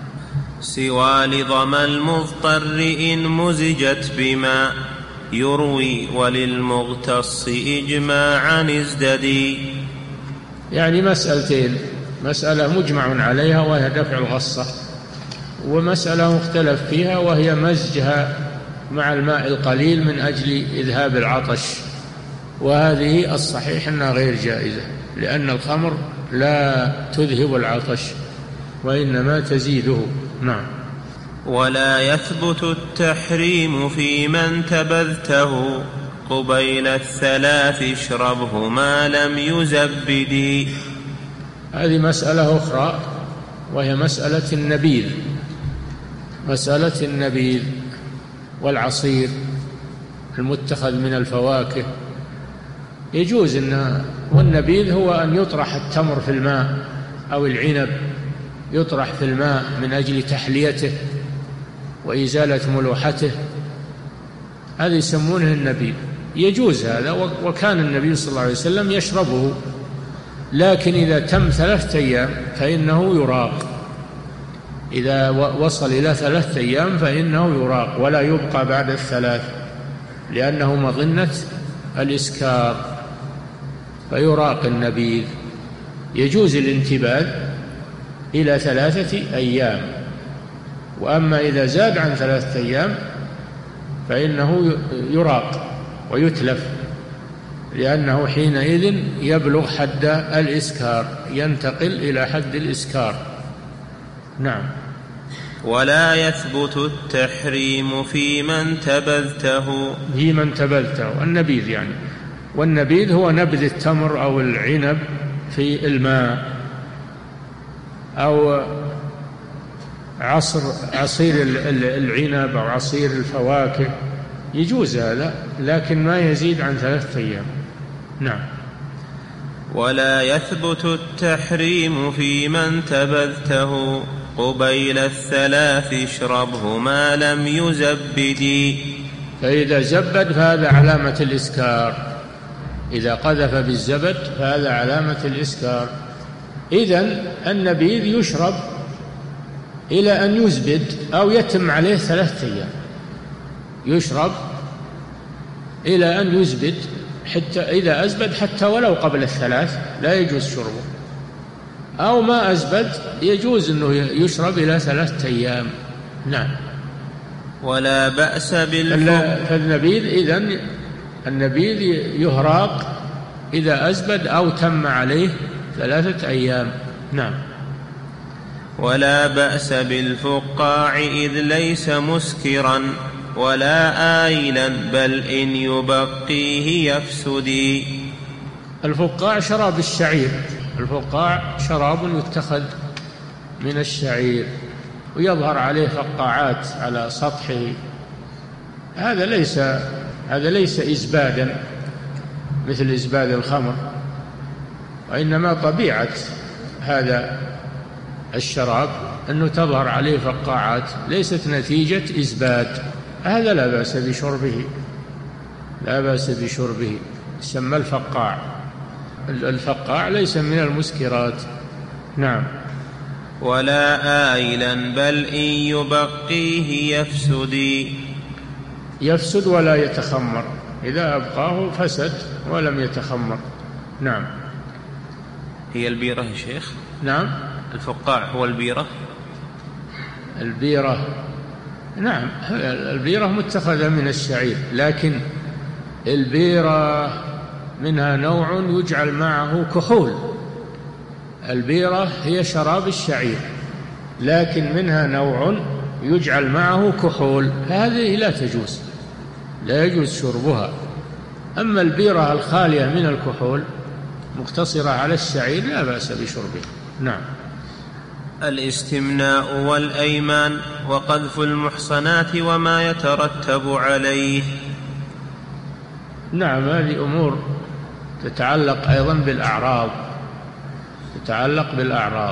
سوى لظما المضطر إن مزجت بما يروي وللمغتص إجماعا ازددي. يعني مسألتين، مسألة مجمع عليها وهي دفع الغصة، ومسألة مختلف فيها وهي مزجها مع الماء القليل من أجل إذهاب العطش، وهذه الصحيح أنها غير جائزة، لأن الخمر لا تذهب العطش وإنما تزيده. نعم. ولا يثبت التحريم في من تبذته قبيل الثلاث اشربه ما لم يزبدي. هذه مسألة أخرى وهي مسألة النبيذ، مسألة النبيذ والعصير المتخذ من الفواكه. يجوز والنبيذ هو أن يطرح التمر في الماء أو العنب يطرح في الماء من أجل تحليته وإزالة ملوحته، هذا يسمونه النبيذ، يجوز هذا، وكان النبي صلى الله عليه وسلم يشربه، لكن إذا تم 3 أيام فإنه يراق، إذا وصل إلى 3 أيام فإنه يراق ولا يبقى بعد 3، لأنه مظنة الإسكار، فيراق النبيذ. يجوز الانتباذ إلى 3 أيام، وأما إذا زاد عن 3 أيام فإنه يراق ويتلف، لأنه حينئذ يبلغ حد الإسكار، ينتقل إلى حد الإسكار. نعم. ولا يثبت التحريم في من تبذته، في من تبذته النبيذ يعني، والنبيذ هو نبذ التمر أو العنب في الماء، أو عصير العنب أو عصير الفواكه، يجوز هذا، لكن ما يزيد عن 3 أيام. نعم. ولا يثبت التحريم في من تبذته قبيل 3 اشربه ما لم يزبدي. فإذا زبد فهذا علامة الإسكار، إذا قذف بالزبد فهذا علامة الإسكار. إذن النبيذ يشرب إلى أن يزبد أو يتم عليه 3 أيام، يشرب إلى أن يزبد، حتى إذا أزبد حتى ولو قبل 3 لا يجوز شربه، أو ما أزبد يجوز أنه يشرب إلى 3 أيام. نعم. ولا بأس فالنبيذ إذن النبيذ يهراق إذا أزبد أو تم عليه 3 أيام. نعم. ولا بأس بالفقاع إذ ليس مسكرا ولا آيلا بل إن يبقيه يفسدي. الفقاع شراب الشعير، الفقاع شراب يتخذ من الشعير ويظهر عليه فقاعات على سطحه، هذا ليس إزبادا مثل إزباد الخمر، وإنما طبيعة الشراب أنه تظهر عليه فقاعات ليست نتيجة إزباد، هذا لا بأس بشربه، لا بأس بشربه، يسمى الفقاع. الفقاع ليس من المسكرات. نعم. ولا آيلا بل إن يبقيه يفسد ولا يتخمر، إذا أبقاه فسد ولم يتخمر. نعم. هي البيرة يا شيخ؟ نعم. الفقاع هو البيرة؟ البيرة نعم، البيرة متخذة من الشعير، لكن البيرة منها نوع يجعل معه كحول. البيرة هي شراب الشعير، لكن منها نوع يجعل معه كحول، هذه لا تجوز، لا يجوز شربها. أما البيرة الخالية من الكحول مقتصرة على الشعير لا بأس بشربها. نعم. الاستمناء والأيمان وقذف المحصنات وما يترتب عليه. نعم، هذه أمور تتعلق أيضا بالأعراض، تتعلق بالأعراض.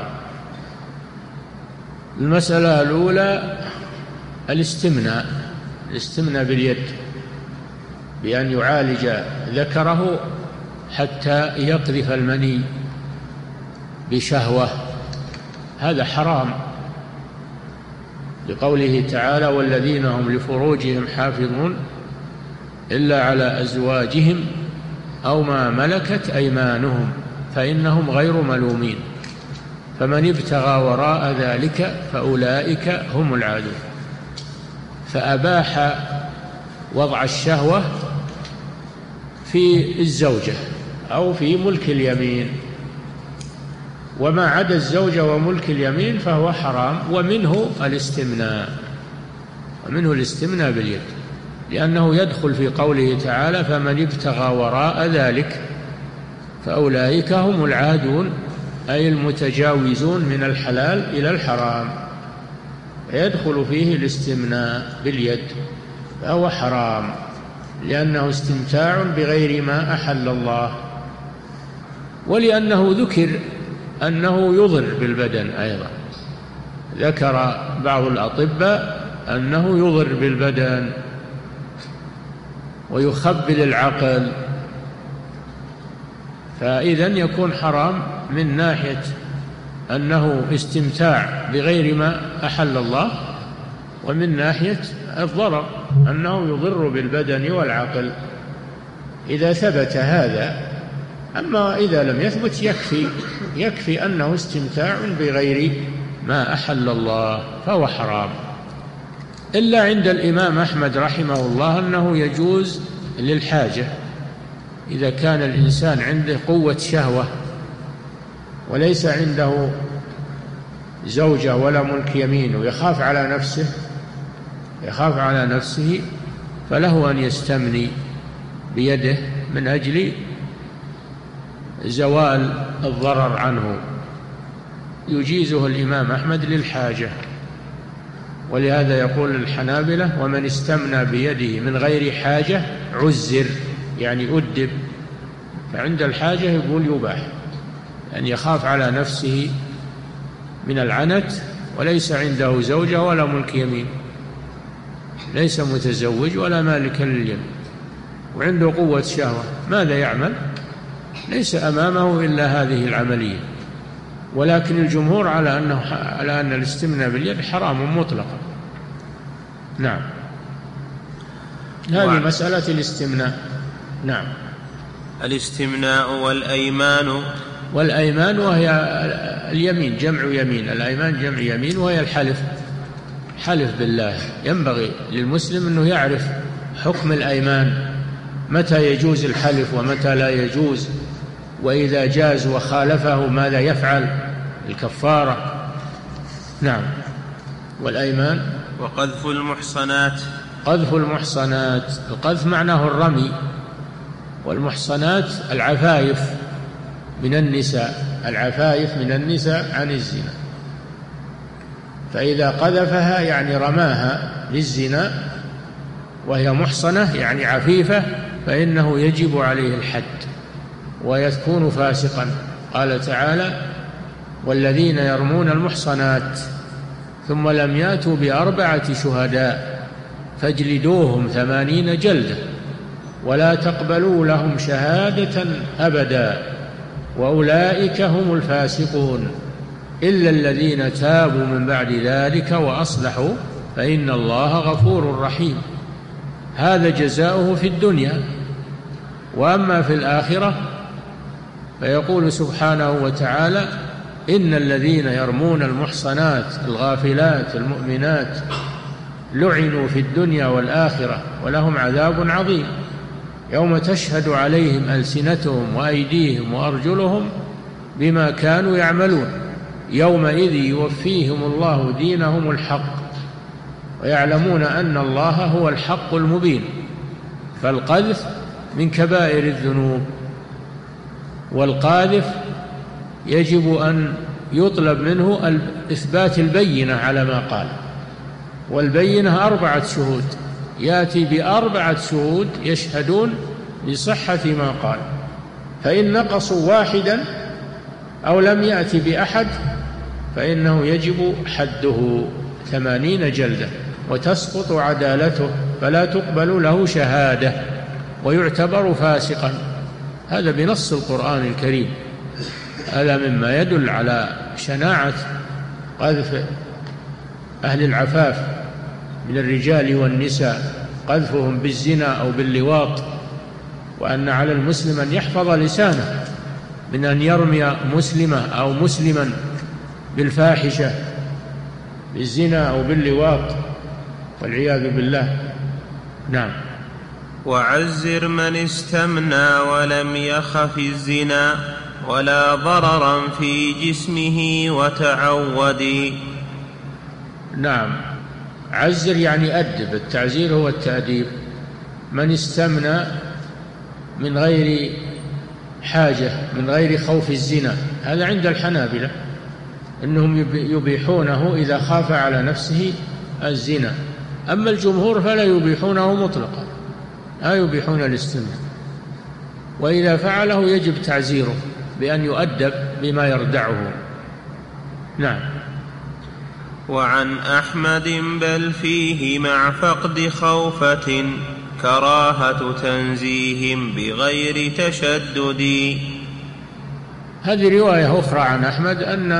المسألة الأولى الاستمناء باليد، بأن يعالج ذكره حتى يقذف المني بشهوة، هذا حرام، لقوله تعالى: والذين هم لفروجهم حافظون إلا على أزواجهم أو ما ملكت أيمانهم فإنهم غير ملومين، فمن ابتغى وراء ذلك فأولئك هم العادون. فأباح وضع الشهوة في الزوجة أو في ملك اليمين، وما عدا الزوجة وملك اليمين فهو حرام، ومنه الاستمناء باليد، لأنه يدخل في قوله تعالى: فمن ابتغى وراء ذلك فأولئك هم العادون، أي المتجاوزون من الحلال إلى الحرام، يدخل فيه الاستمناء باليد، فهو حرام لأنه استمتاع بغير ما أحل الله، ولأنه ذكر أنه يضر بالبدن أيضا، ذكر بعض الأطباء أنه يضر بالبدن ويخبل العقل، فإذا يكون حرام من ناحية أنه استمتاع بغير ما أحل الله، ومن ناحية الضرر أنه يضر بالبدن والعقل إذا ثبت هذا. أما إذا لم يثبت يكفي أنه استمتاع بغير ما أحل الله فهو حرام. إلا عند الإمام أحمد رحمه الله أنه يجوز للحاجة، إذا كان الإنسان عنده قوة شهوة وليس عنده زوجة ولا ملك يمين ويخاف على نفسه فله أن يستمني بيده من أجل زوال الضرر عنه، يجيزه الإمام أحمد للحاجة. ولهذا يقول الحنابلة: ومن استمنى بيده من غير حاجة عزر، يعني أدب. فعند الحاجة يقول يباح، أن يخاف على نفسه من العنت وليس عنده زوجة ولا ملك يمين، ليس متزوج ولا مالك لليمين، وعنده قوة شهوة، ماذا يعمل؟ ليس أمامه إلا هذه العملية. ولكن الجمهور على أن الاستمناء باليد حرام مطلقا. نعم. هذه مسألة الاستمناء. نعم. الاستمناء والأيمان وهي اليمين، جمع يمين، الأيمان جمع يمين، وهي الحلف، حلف بالله. ينبغي للمسلم أنه يعرف حكم الأيمان، متى يجوز الحلف ومتى لا يجوز، وإذا جاز وخالفه ماذا يفعل، الكفارة. نعم. والأيمان وقذف المحصنات. القذف معناه الرمي، والمحصنات العفايف من النساء عن الزنا، فإذا قذفها يعني رماها للزنا وهي محصنة يعني عفيفة، فإنه يجب عليه الحد ويكون فاسقا. قال تعالى: والذين يرمون المحصنات ثم لم يأتوا ب4 شهداء فاجلدوهم 80 جلدة ولا تقبلوا لهم شهادة أبدا وأولئك هم الفاسقون إلا الذين تابوا من بعد ذلك وأصلحوا فإن الله غفور رحيم. هذا جزاؤه في الدنيا. وأما في الآخرة فيقول سبحانه وتعالى إن الذين يرمون المحصنات الغافلات المؤمنات لعنوا في الدنيا والآخرة ولهم عذاب عظيم يوم تشهد عليهم ألسنتهم وأيديهم وأرجلهم بما كانوا يعملون يومئذ يوفيهم الله دينهم الحق ويعلمون أن الله هو الحق المبين. فالقذف من كبائر الذنوب، والقاذف يجب أن يطلب منه إثبات البينة على ما قال، والبينة 4 شهود، يأتي ب4 شهود يشهدون بصحة ما قال، فإن نقصوا واحدا أو لم يأتي بأحد فإنه يجب حده 80 جلدة وتسقط عدالته فلا تقبل له شهادة ويعتبر فاسقا. هذا بنص القرآن الكريم. هذا مما يدل على شناعة قذف أهل العفاف من الرجال والنساء، قذفهم بالزنا أو باللواط، وأن على المسلم أن يحفظ لسانه من أن يرمي مسلمة أو مسلما بالفاحشة بالزنا أو باللواط والعياذ بالله. نعم. وعزر من استمنى ولم يخف الزنا ولا ضررا في جسمه وتعودي. نعم، عزر يعني أدب، التعزير هو التأديب. من استمنى من غير حاجة، من غير خوف الزنا، هذا عند الحنابلة إنهم يبيحونه إذا خاف على نفسه الزنا. أما الجمهور فلا يبيحونه مطلقا، لا يبيحون الاستمناء، وإذا فعله يجب تعزيره بأن يؤدب بما يردعه. نعم. وعن أحمد بل فيه مع فقد خوفة كراهة تنزيهم بغير تشدد. هذه رواية أخرى عن أحمد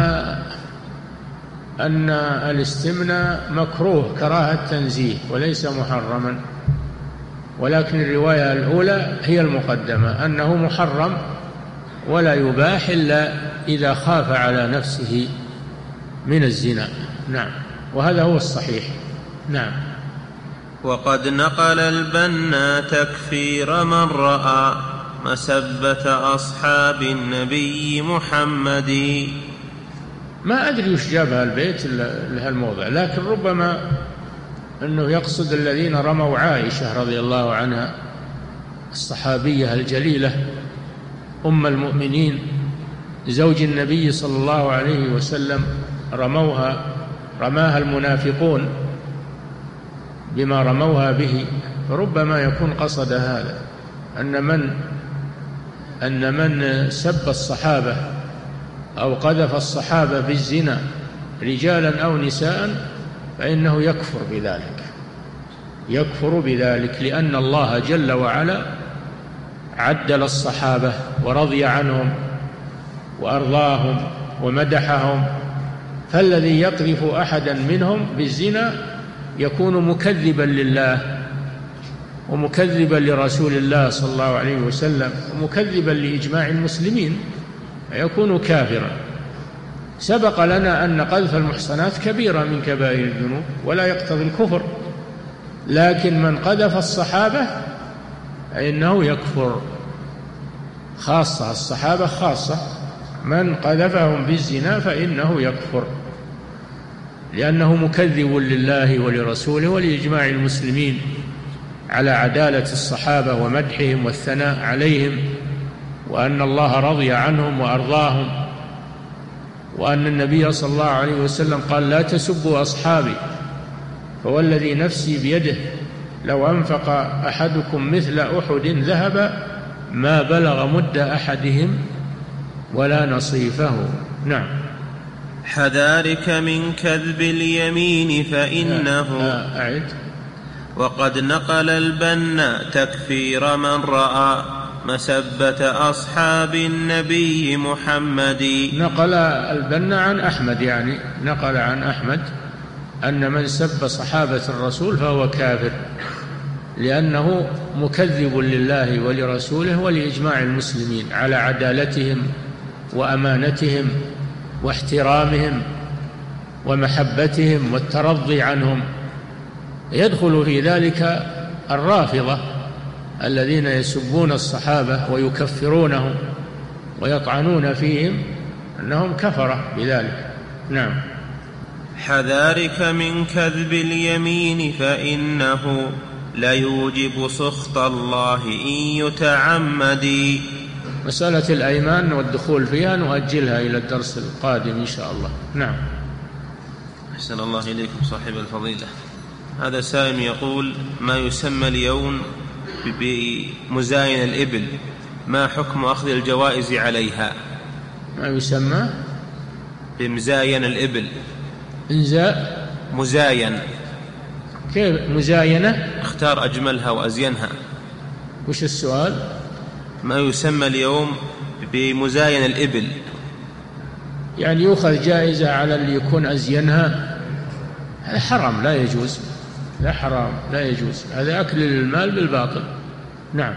أن الاستمناء مكروه كراهة تنزيه وليس محرما، ولكن الرواية الأولى هي المقدمة، أنه محرم ولا يباح إلا إذا خاف على نفسه من الزنا. نعم، وهذا هو الصحيح. نعم. وقد نقل البنا تكفير من رأى مسبة أصحاب النبي محمد. ما أدري وش جابها البيت لهالموضع، لكن ربما أنه يقصد الذين رموا عائشة رضي الله عنها الصحابية الجليلة أم المؤمنين زوج النبي صلى الله عليه وسلم، رماها المنافقون بما رموها به، فربما يكون قصد هذا أن من سب الصحابة أو قذف الصحابة بالزنا رجالا أو نساء فإنه يكفر بذلك لأن الله جل وعلا عدل الصحابة ورضي عنهم وأرضاهم ومدحهم، فالذي يقذف أحدا منهم بالزنا يكون مكذبا لله ومكذبا لرسول الله صلى الله عليه وسلم ومكذبا لإجماع المسلمين، يكون كافرا. سبق لنا أن قذف المحصنات كبيرة من كبائر الذنوب ولا يقتضي الكفر، لكن من قذف الصحابة فإنه يكفر، خاصة الصحابة خاصة، من قذفهم بالزنا فإنه يكفر لأنه مكذب لله ولرسوله ولإجماع المسلمين على عدالة الصحابة ومدحهم والثناء عليهم، وأن الله رضي عنهم وأرضاهم، وأن النبي صلى الله عليه وسلم قال لا تسبوا أصحابي فوالذي نفسي بيده لو أنفق أحدكم مثل أحد ذهب ما بلغ مد أحدهم ولا نصيفه. نعم. حذارك من كذب اليمين فإنه أعد. وقد نقل البنا تكفير من رأى مسبة أصحاب النبي محمد. نقل البنا عن أحمد، يعني نقل عن أحمد أن من سب صحابة الرسول فهو كافر، لأنه مكذب لله ولرسوله ولإجماع المسلمين على عدالتهم وأمانتهم واحترامهم ومحبتهم والترضي عنهم. يدخل في ذلك الرافضة الذين يسبون الصحابة ويكفرونهم ويطعنون فيهم أنهم كفرة بذلك. نعم. حذارك من كذب اليمين فإنه لا يوجب سخط الله إن يتعمد. مسألة الأيمان والدخول فيها نؤجلها إلى الدرس القادم إن شاء الله. نعم. أحسن الله إليكم صاحب الفضيلة. هذا سائل يقول: ما يسمى اليوم بمزاين الإبل، ما حكم أخذ الجوائز عليها؟ ما يسمى بمزاين الإبل. إنزاء مزاين. كيف مزاينة؟ اختار أجملها وأزينها. وش السؤال؟ ما يسمى اليوم بمزاين الإبل، يعني يؤخذ جائزة على اللي يكون أزينها. هذا حرام لا يجوز. لا حرام لا يجوز، هذا أكل المال بالباطل. نعم.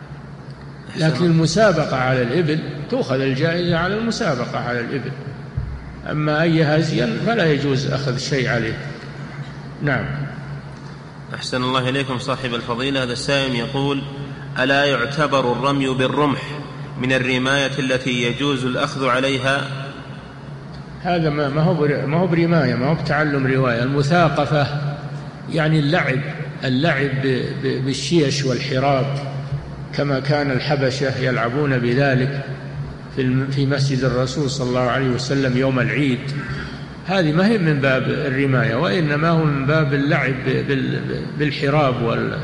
لكن المسابقة على الإبل تؤخذ الجائزة على المسابقة على الإبل، أما أي هزين فلا يجوز أخذ شيء عليه. نعم. أحسن الله إليكم صاحب الفضيلة. هذا السائل يقول: ألا يعتبر الرمي بالرمح من الرماية التي يجوز الأخذ عليها؟ هذا ما هو برماية، ما هو بتعلم رواية. المثاقفة يعني اللعب بالشيش والحراب، كما كان الحبشة يلعبون بذلك في مسجد الرسول صلى الله عليه وسلم يوم العيد. هذه ما هي من باب الرماية، وإنما هو من باب اللعب بالحراب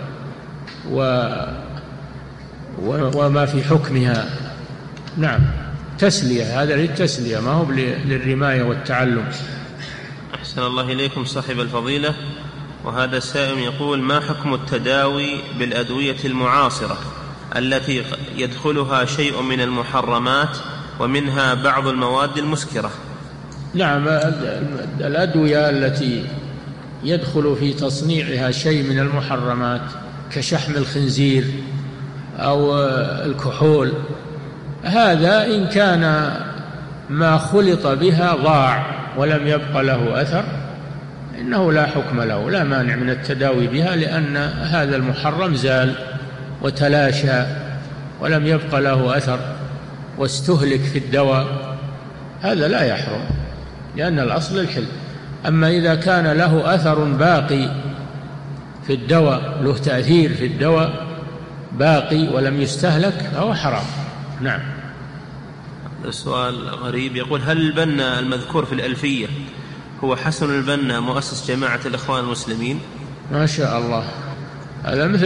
وما في حكمها. نعم. تسلية، هذا للتسلية ما هو للرماية والتعلم. أحسن الله إليكم صاحب الفضيلة. وهذا السائل يقول: ما حكم التداوي بالأدوية المعاصرة التي يدخلها شيء من المحرمات ومنها بعض المواد المسكرة؟ نعم. الأدوية التي يدخل في تصنيعها شيء من المحرمات كشحم الخنزير أو الكحول، هذا إن كان ما خلط بها ضاع ولم يبق له أثر إنه لا حكم له، لا مانع من التداوي بها، لأن هذا المحرم زال وتلاشى ولم يبق له أثر واستهلك في الدواء، هذا لا يحرم لأن الأصل الحل. أما إذا كان له أثر باقي في الدواء، له تأثير في الدواء باقي ولم يستهلك فهو حرام. نعم. السؤال غريب يقول: هل البنا المذكور في الألفية هو حسن البنا مؤسس جماعة الإخوان المسلمين؟ ما شاء الله. هذا مثل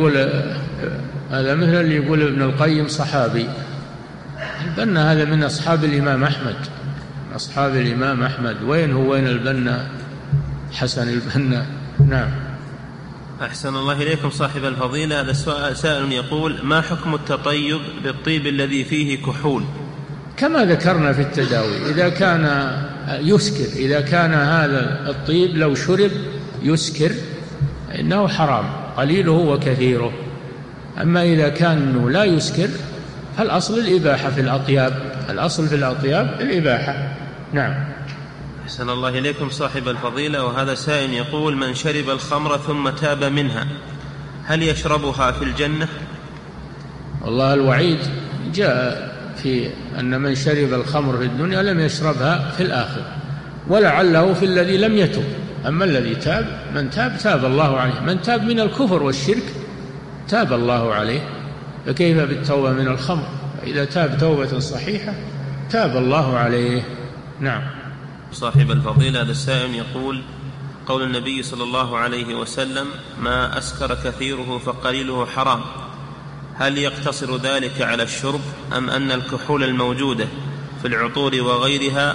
اللي يقول ابن القيم صحابي. البنا هذا من أصحاب الإمام أحمد، أصحاب الإمام أحمد. وين البنا حسن البنا؟ نعم. أحسن الله إليكم صاحب الفضيلة. هذا سائل يقول: ما حكم التطيب بالطيب الذي فيه كحول؟ كما ذكرنا في التداوي، إذا كان يسكر، إذا كان هذا الطيب لو شرب يسكر إنه حرام قليله وكثيره. أما إذا كان لا يسكر فالأصل الإباحة في الأطياب، الأصل في الأطياب الإباحة. نعم. أحسن الله إليكم صاحب الفضيلة. وهذا سائل يقول: من شرب الخمر ثم تاب منها هل يشربها في الجنة؟ والله الوعيد جاء في أن من شرب الخمر في الدنيا لم يشربها في الآخرة، ولعله في الذي لم يتب. أما الذي تاب، من تاب الله عليه. من تاب من الكفر والشرك تاب الله عليه، فكيف بالتوبة من الخمر؟ إذا تاب توبة صحيحة تاب الله عليه. نعم. صاحب الفضيلة. هذا السائل يقول: قول النبي صلى الله عليه وسلم: ما أسكر كثيره فقليله حرام، هل يقتصر ذلك على الشرب أم أن الكحول الموجودة في العطور وغيرها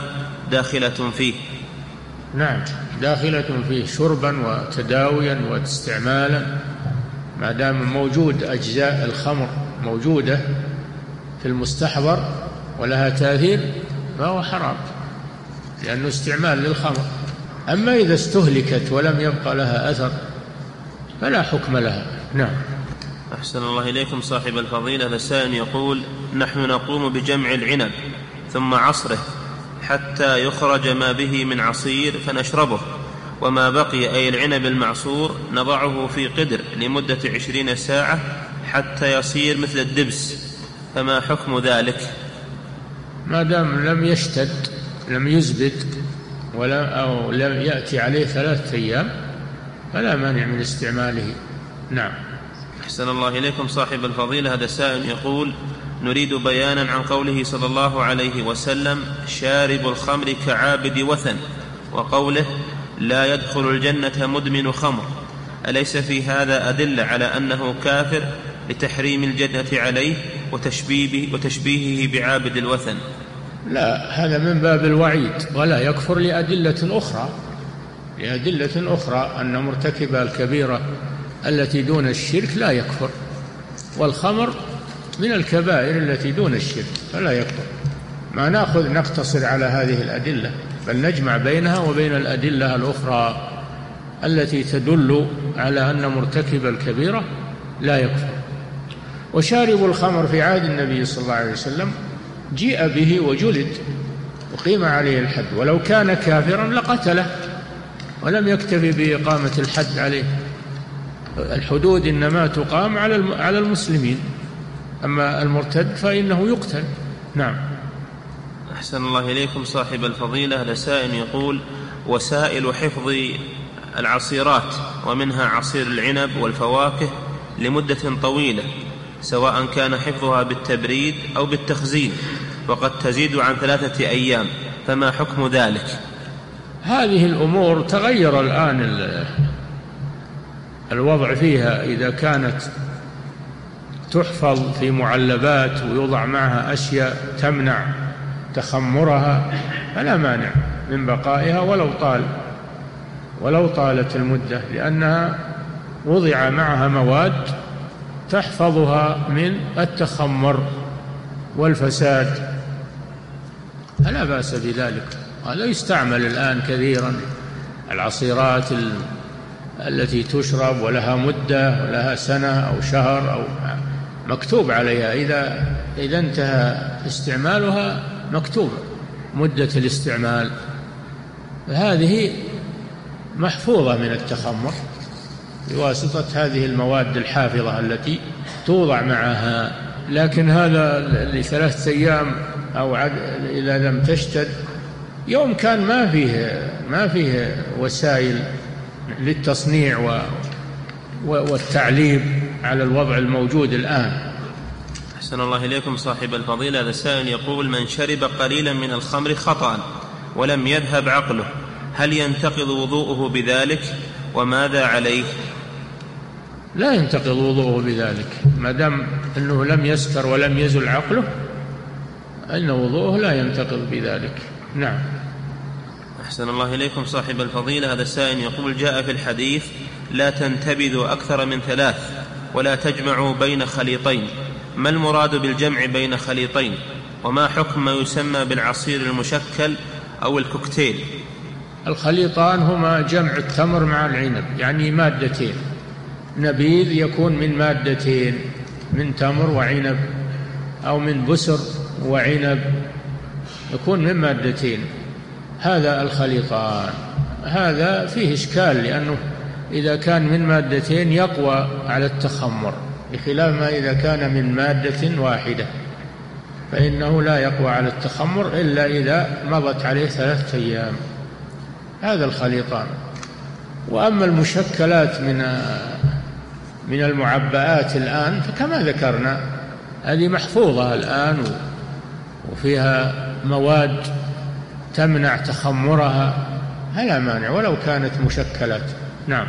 داخلة فيه؟ نعم، داخلة فيه شربا وتداويا واستعمالا، ما دام موجود أجزاء الخمر موجودة في المستحضر ولها تأثير فهو حرام، لأنه استعمال للخمر. أما إذا استهلكت ولم يبقى لها أثر فلا حكم لها. نعم. أحسن الله إليكم صاحب الفضيلة. لسائل يقول: نحن نقوم بجمع العنب ثم عصره حتى يخرج ما به من عصير فنشربه، وما بقي أي العنب المعصور نضعه في قدر لمدة 20 ساعة حتى يصير مثل الدبس، فما حكم ذلك؟ ما دام لم يشتد، لم يزبد أو لم يأتي عليه 3 أيام فلا مانع من استعماله. نعم. أحسن الله إليكم صاحب الفضيلة. هذا سائل يقول: نريد بيانا عن قوله صلى الله عليه وسلم: شارب الخمر كعابد وثن، وقوله: لا يدخل الجنة مدمن خمر، أليس في هذا أدلة على أنه كافر لتحريم الجنة عليه وتشبيهه بعابد الوثن؟ لا، هذا من باب الوعيد، ولا يكفر لأدلة أخرى أن مرتكب الكبيرة التي دون الشرك لا يكفر، والخمر من الكبائر التي دون الشرك فلا يكفر. ما نقتصر على هذه الأدلة، بل نجمع بينها وبين الأدلة الأخرى التي تدل على أن مرتكب الكبيرة لا يكفر. وشارب الخمر في عهد النبي صلى الله عليه وسلم جيء به وجلد وقيم عليه الحد، ولو كان كافرا لقتله ولم يكتفي بإقامة الحد عليه. الحدود إنما تقام على المسلمين، أما المرتد فإنه يقتل. نعم. أحسن الله إليكم صاحب الفضيلة. لسائل يقول: وسائل حفظ العصيرات ومنها عصير العنب والفواكه لمدة طويلة، سواء كان حفظها بالتبريد أو بالتخزين، وقد تزيد عن 3 أيام، فما حكم ذلك؟ هذه الأمور تغير الآن الوضع فيها. إذا كانت تحفظ في معلبات ويوضع معها أشياء تمنع تخمرها فلا مانع من بقائها ولو طالت المدة، لأنها وضع معها مواد تحفظها من التخمر والفساد، فلا بأس بذلك. هذا يستعمل الآن كثيرا، العصيرات التي تشرب ولها مدة ولها سنة أو شهر أو مكتوب عليها إذا انتهى استعمالها مكتوب مدة الاستعمال، هذه محفوظة من التخمر بواسطة هذه المواد الحافظة التي توضع معها. لكن هذا ل3 أيام أو إذا لم تشتد يوم كان ما فيه وسائل للتصنيع والتعليب على الوضع الموجود الآن. أحسن الله إليكم صاحب الفضيلة. هذا السائل يقول: من شرب قليلا من الخمر خطأ ولم يذهب عقله، هل ينتقض وضوءه بذلك، وماذا عليه؟ لا ينتقض وضوءه بذلك، ما دام أنه لم يسكر ولم يزل عقله أن وضوءه لا ينتقض بذلك. نعم. أحسن الله إليكم صاحب الفضيلة. هذا السائل يقول: جاء في الحديث: لا تنتبذوا أكثر من 3 ولا تجمعوا بين خليطين، ما المراد بالجمع بين خليطين؟ وما حكم ما يسمى بالعصير المشكل أو الكوكتيل؟ الخليطان هما جمع التمر مع العنب، يعني مادتين، نبيذ يكون من مادتين، من تمر وعنب، أو من بسر وعنب، يكون من مادتين، هذا الخليطان. هذا فيه إشكال، لأنه إذا كان من مادتين يقوى على التخمر، بخلاف ما إذا كان من مادة واحدة فإنه لا يقوى على التخمر إلا إذا مضت عليه 3 أيام. هذا الخليطان. وأما المشكلات من المعبآت الآن فكما ذكرنا هذه محفوظة الآن وفيها مواد تمنع تخمرها، هلا مانع ولو كانت مشكلات. نعم.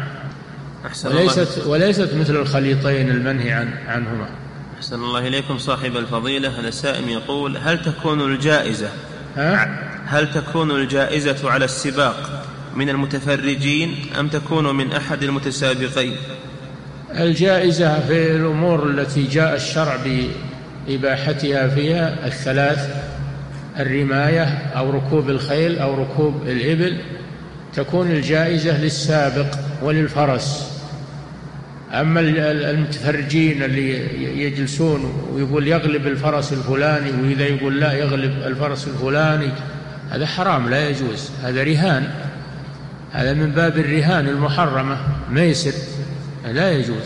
وليست مثل الخليطين المنهي عنهما. أحسن الله إليكم صاحب الفضيلة. هذا السائل يقول: هل تكون الجائزة هل تكون الجائزة على السباق من المتفرجين أم تكون من أحد المتسابقين؟ الجائزة في الأمور التي جاء الشرع بإباحتها فيها الثلاث: الرماية أو ركوب الخيل أو ركوب الإبل، تكون الجائزة للسابق وللفرس. أما المتفرجين اللي يجلسون ويقول يغلب الفرس الفلاني، وإذا يقول لا يغلب الفرس الفلاني، هذا حرام لا يجوز، هذا رهان، هذا من باب الرهان المحرمة، ميسر، لا يجوز،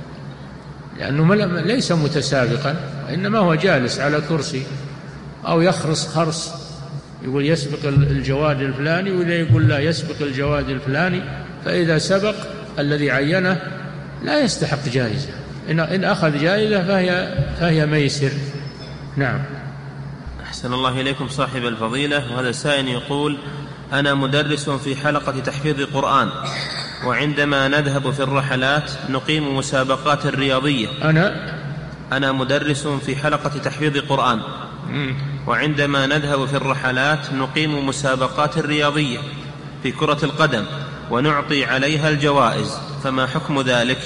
لأنه ليس متسابقا، وإنما هو جالس على كرسي أو يخرص خرص، يقول يسبق الجواد الفلاني، وإذا يقول لا يسبق الجواد الفلاني، فإذا سبق الذي عينه لا يستحق جائزة، إن أخذ جائزة فهي ميسر. نعم. أحسن الله إليكم صاحب الفضيلة. وهذا سائل يقول: أنا مدرس في حلقة تحفيظ قرآن، وعندما نذهب في الرحلات نقيم مسابقات رياضية. أنا مدرس في حلقة تحفيظ قرآن، وعندما نذهب في الرحلات نقيم مسابقات رياضية في كرة القدم ونعطي عليها الجوائز، فما حكم ذلك؟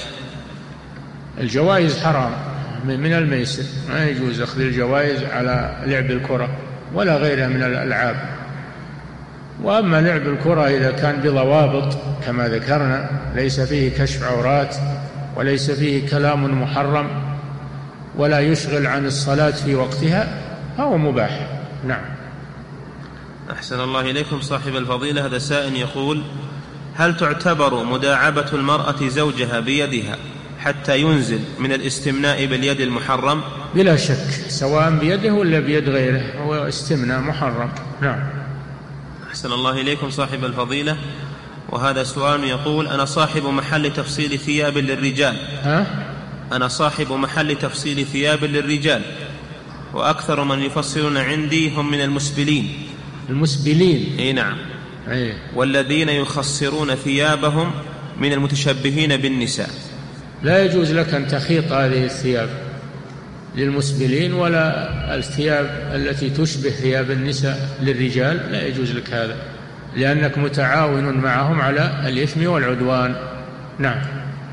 الجوائز حرام من الميسر، ما يجوز أخذ الجوائز على لعب الكرة ولا غيرها من الألعاب. وأما لعب الكرة إذا كان بضوابط كما ذكرنا، ليس فيه كشف عورات وليس فيه كلام محرم ولا يشغل عن الصلاة في وقتها، فهو مباح. نعم. أحسن الله إليكم صاحب الفضيلة. هذا سائل يقول: هل تعتبر مداعبة المرأة زوجها بيدها حتى ينزل من الاستمناء باليد المحرم؟ بلا شك، سواء بيده ولا بيد غيره، هو استمناء محرم. نعم. أحسن الله إليكم صاحب الفضيلة. وهذا سؤال يقول: أنا صاحب محل تفصيل ثياب للرجال. أنا صاحب محل تفصيل ثياب للرجال، وأكثر من يفصلون عندي هم من المسبلين. المسبلين؟ أي نعم. والذين يخصرون ثيابهم من المتشبهين بالنساء. لا يجوز لك أن تخيط هذه الثياب للمسبلين، ولا الثياب التي تشبه ثياب النساء للرجال، لا يجوز لك هذا، لأنك متعاون معهم على الإثم والعدوان. نعم.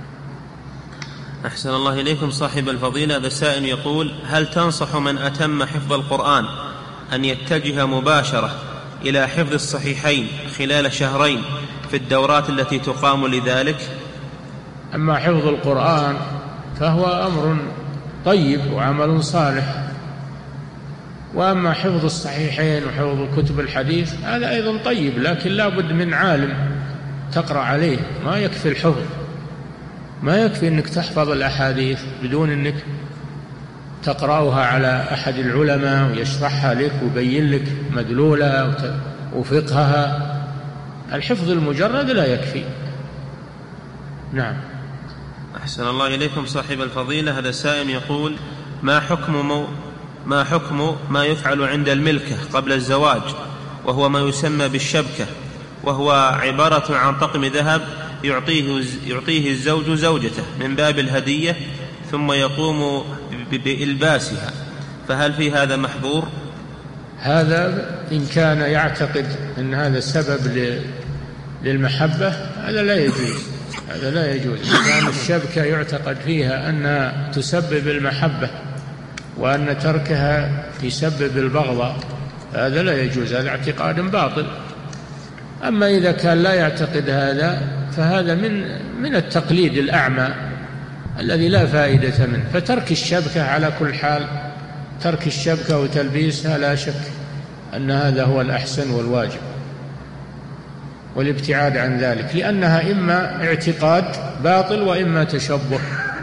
أحسن الله إليكم صاحب الفضيلة. هذا سائل يقول: هل تنصح من أتم حفظ القرآن أن يتجه مباشرة إلى حفظ الصحيحين خلال شهرين في الدورات التي تقام لذلك؟ أما حفظ القرآن فهو أمر طيب وعمل صالح، وأما حفظ الصحيحين وحفظ كتب الحديث هذا أيضا طيب، لكن لا بد من عالم تقرأ عليه، ما يكفي الحفظ، ما يكفي أنك تحفظ الأحاديث بدون أنك تقرأها على أحد العلماء ويشرحها لك ويبين لك مدلولها وفقهها. الحفظ المجرد لا يكفي. نعم. أحسن الله إليكم صاحب الفضيلة. هذا سائل يقول: ما حكم ما يفعل عند الملكة قبل الزواج، وهو ما يسمى بالشبكة، وهو عبارة عن طقم ذهب يعطيه الزوج زوجته من باب الهدية، ثم يقوم بإلباسها، فهل في هذا محظور؟ هذا إن كان يعتقد أن هذا سبب للمحبة هذا لا يجوز، هذا لا يجوز. إن كان الشبكة يعتقد فيها أنها تسبب المحبة وأن تركها يسبب البغضة، هذا لا يجوز، هذا اعتقاد باطل. أما إذا كان لا يعتقد هذا فهذا من التقليد الأعمى الذي لا فائدة منه. فترك الشبكة على كل حال، ترك الشبكة وتلبيسها لا شك أن هذا هو الأحسن والواجب، والابتعاد عن ذلك، لأنها إما اعتقاد باطل وإما تشبه،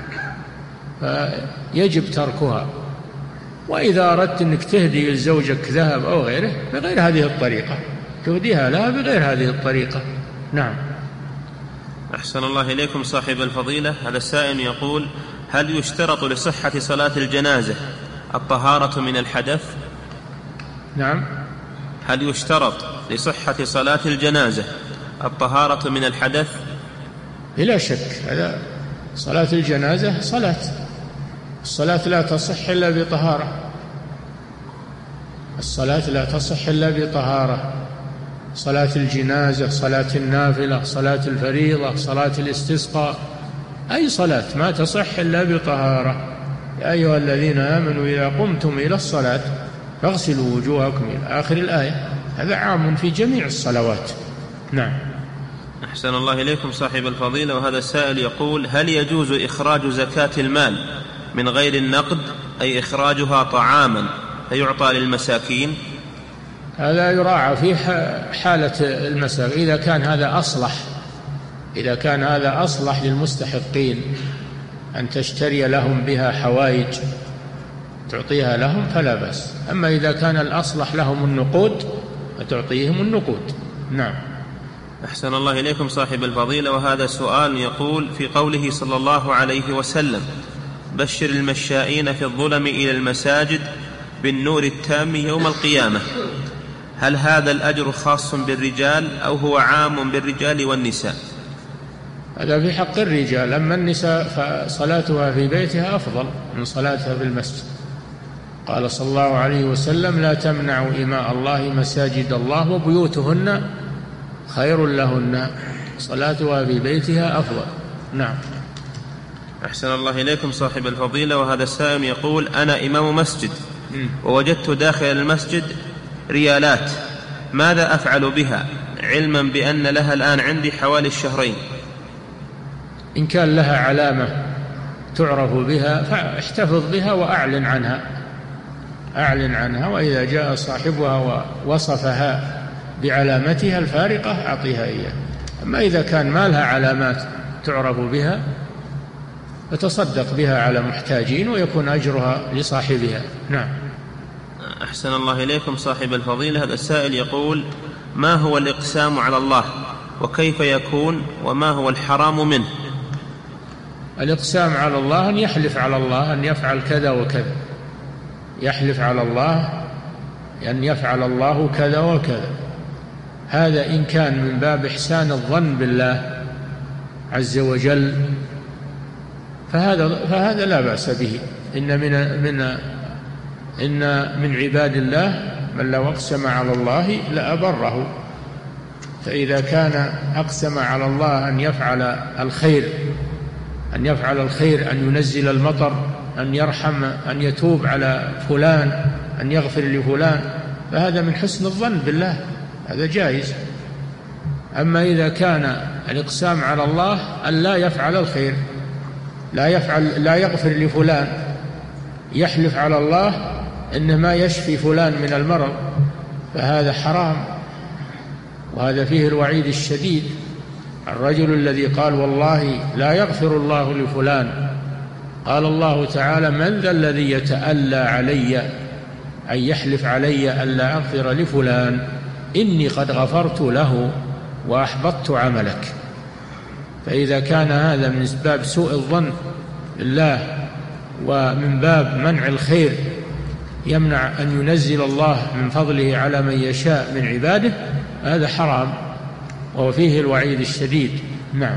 فيجب تركها. وإذا أردت أنك تهدي لزوجك ذهب أو غيره بغير هذه الطريقة، تهديها لها بغير هذه الطريقة. نعم. أحسن الله إليكم صاحب الفضيلة. هذا السائل يقول: هل يشترط لصحة صلاة الجنازة الطهارة من الحدث؟ نعم. هل يشترط لصحة صلاة الجنازة الطهارة من الحدث؟ بلا شك، هذا صلاة الجنازة صلاة، الصلاة لا تصح إلا بطهارة. الصلاة لا تصح إلا بطهارة، صلاة الجنازة، صلاة النافلة، صلاة الفريضة، صلاة الاستسقاء، أي صلاة ما تصح إلا بطهارة. يا أيها الذين آمنوا إذا قمتم إلى الصلاة فاغسلوا وجوهكم إلى آخر الآية. هذا عام في جميع الصلوات. نعم. أحسن الله إليكم صاحب الفضيلة. وهذا السائل يقول: هل يجوز إخراج زكاة المال من غير النقد، أي إخراجها طعاما فيعطى للمساكين؟ هذا يراعى في حالة المساكين، إذا كان هذا أصلح، إذا كان هذا أصلح للمستحقين أن تشتري لهم بها حوائج تعطيها لهم فلا بأس. أما إذا كان الأصلح لهم النقود فتعطيهم النقود. نعم. أحسن الله إليكم صاحب الفضيلة. وهذا سؤال يقول: في قوله صلى الله عليه وسلم: بشر المشائين في الظلم إلى المساجد بالنور التام يوم القيامة، هل هذا الأجر خاص بالرجال أو هو عام بالرجال والنساء؟ هذا في حق الرجال. أما النساء فصلاتها في بيتها أفضل من صلاتها في المسجد. قال صلى الله عليه وسلم: لا تمنعوا إماء الله مساجد الله وبيوتهن خير لهن، صلاتها في بيتها أفضل. نعم. أحسن الله إليكم صاحب الفضيلة. وهذا السائل يقول: أنا إمام مسجد ووجدت داخل المسجد ريالات، ماذا أفعل بها علما بأن لها الآن عندي حوالي الشهرين؟ إن كان لها علامة تعرف بها فاحتفظ بها وأعلن عنها، أعلن عنها، وإذا جاء صاحبها ووصفها بعلامتها الفارقة أعطيها إياه. أما إذا كان ما لها علامات تعرف بها فتصدق بها على محتاجين ويكون أجرها لصاحبها. نعم. أحسن الله إليكم صاحب الفضيلة. هذا السائل يقول: ما هو الإقسام على الله وكيف يكون وما هو الحرام منه؟ الإقسام على الله أن يحلف على الله أن يفعل كذا وكذا، يحلف على الله أن يفعل الله كذا وكذا. هذا إن كان من باب إحسان الظن بالله عز وجل فهذا لا بأس به. إن من عباد الله من لو أقسم على الله لأبره. فإذا كان أقسم على الله أن يفعل الخير، أن ينزل المطر، أن يرحم، أن يتوب على فلان، أن يغفر لفلان، فهذا من حسن الظن بالله، هذا جائز. أما إذا كان الإقسام على الله أن لا يفعل الخير، لا يغفر لفلان، يحلف على الله إنه ما يشفي فلان من المرض، فهذا حرام، وهذا فيه الوعيد الشديد. الرجل الذي قال والله لا يغفر الله لفلان، قال الله تعالى: من ذا الذي يتألى علي أن يحلف علي ألا أغفر لفلان، إني قد غفرت له وأحبطت عملك. فإذا كان هذا من باب سوء الظن بالله ومن باب منع الخير، يمنع أن ينزل الله من فضله على من يشاء من عباده، هذا حرام وهو فيه الوعيد الشديد. نعم.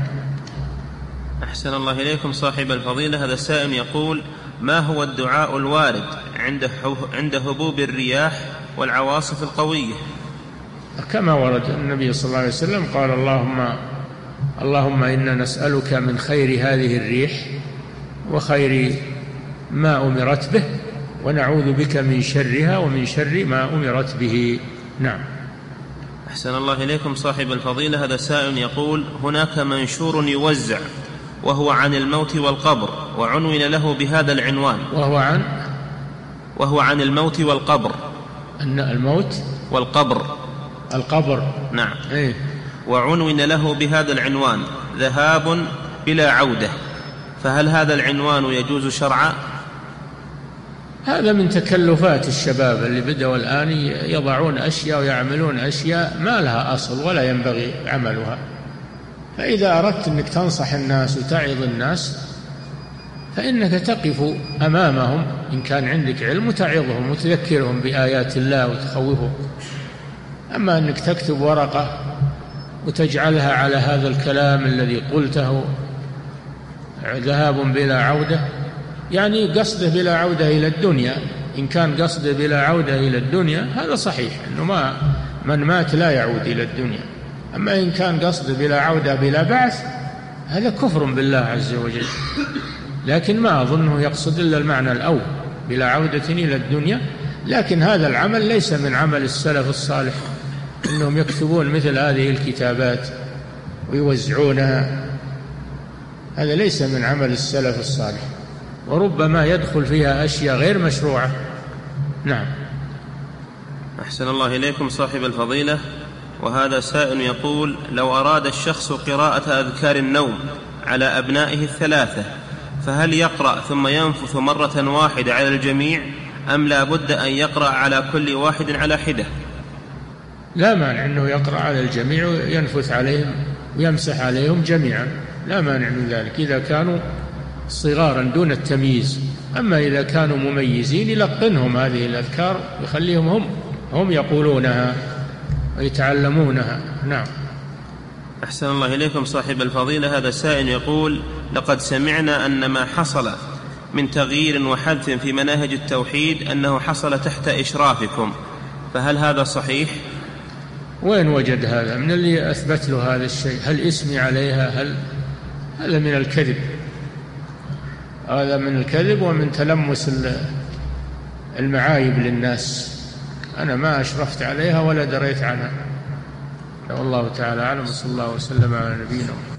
أحسن الله إليكم صاحب الفضيلة. هذا السائل يقول: ما هو الدعاء الوارد عند هبوب الرياح والعواصف القوية؟ كما ورد النبي صلى الله عليه وسلم قال: اللهم إنا نسألك من خير هذه الريح وخير ما أمرت به، ونعوذ بك من شرها ومن شر ما أمرت به. نعم. أحسن الله إليكم صاحب الفضيلة. هذا سائل يقول: هناك منشور يوزع وهو عن الموت والقبر، وعنون له بهذا العنوان. وهو عن الموت والقبر. أن الموت والقبر. نعم. وعنون له بهذا العنوان: ذهاب بلا عودة، فهل هذا العنوان يجوز شرعا؟ هذا من تكلفات الشباب اللي بدأوا الآن يضعون أشياء ويعملون أشياء ما لها أصل ولا ينبغي عملها. فإذا أردت أنك تنصح الناس وتعظ الناس فإنك تقف أمامهم إن كان عندك علم وتعظهم وتذكرهم بآيات الله وتخوفهم. أما أنك تكتب ورقة وتجعلها على هذا الكلام الذي قلته: ذهاب بلا عودة، يعني قصده بلا عودة إلى الدنيا، إن كان قصده بلا عودة إلى الدنيا هذا صحيح، أنه من مات لا يعود إلى الدنيا. أما إن كان قصده بلا عودة بلا بعث هذا كفر بالله عز وجل. لكن ما أظنه يقصد إلا المعنى الأول بلا عودة إلى الدنيا. لكن هذا العمل ليس من عمل السلف الصالح، إنهم يكتبون مثل هذه الكتابات ويوزعونها، هذا ليس من عمل السلف الصالح، وربما يدخل فيها أشياء غير مشروعة. نعم. أحسن الله إليكم صاحب الفضيلة. وهذا سائل يقول: لو أراد الشخص قراءة أذكار النوم على أبنائه الثلاثة فهل يقرأ ثم ينفث مرة واحدة على الجميع، أم لا بد أن يقرأ على كل واحد على حدة؟ لا مانع أنه يقرأ على الجميع وينفث عليهم ويمسح عليهم جميعا، لا مانع من ذلك إذا كانوا صغارا دون التمييز. أما إذا كانوا مميزين يلقنهم هذه الأذكار، يخليهم هم يقولونها ويتعلمونها. نعم. أحسن الله إليكم صاحب الفضيلة. هذا سائل يقول: لقد سمعنا أن ما حصل من تغيير وحذف في مناهج التوحيد أنه حصل تحت إشرافكم، فهل هذا صحيح؟ وين وجد هذا؟ من اللي أثبت له هذا الشيء؟ هل اسمي عليها؟ هذا من الكذب، هذا من الكذب ومن تلمس المعايب للناس. أنا ما أشرفت عليها ولا دريت عنها. والله تعالى أعلم، صلى الله وسلم على نبينا محمد.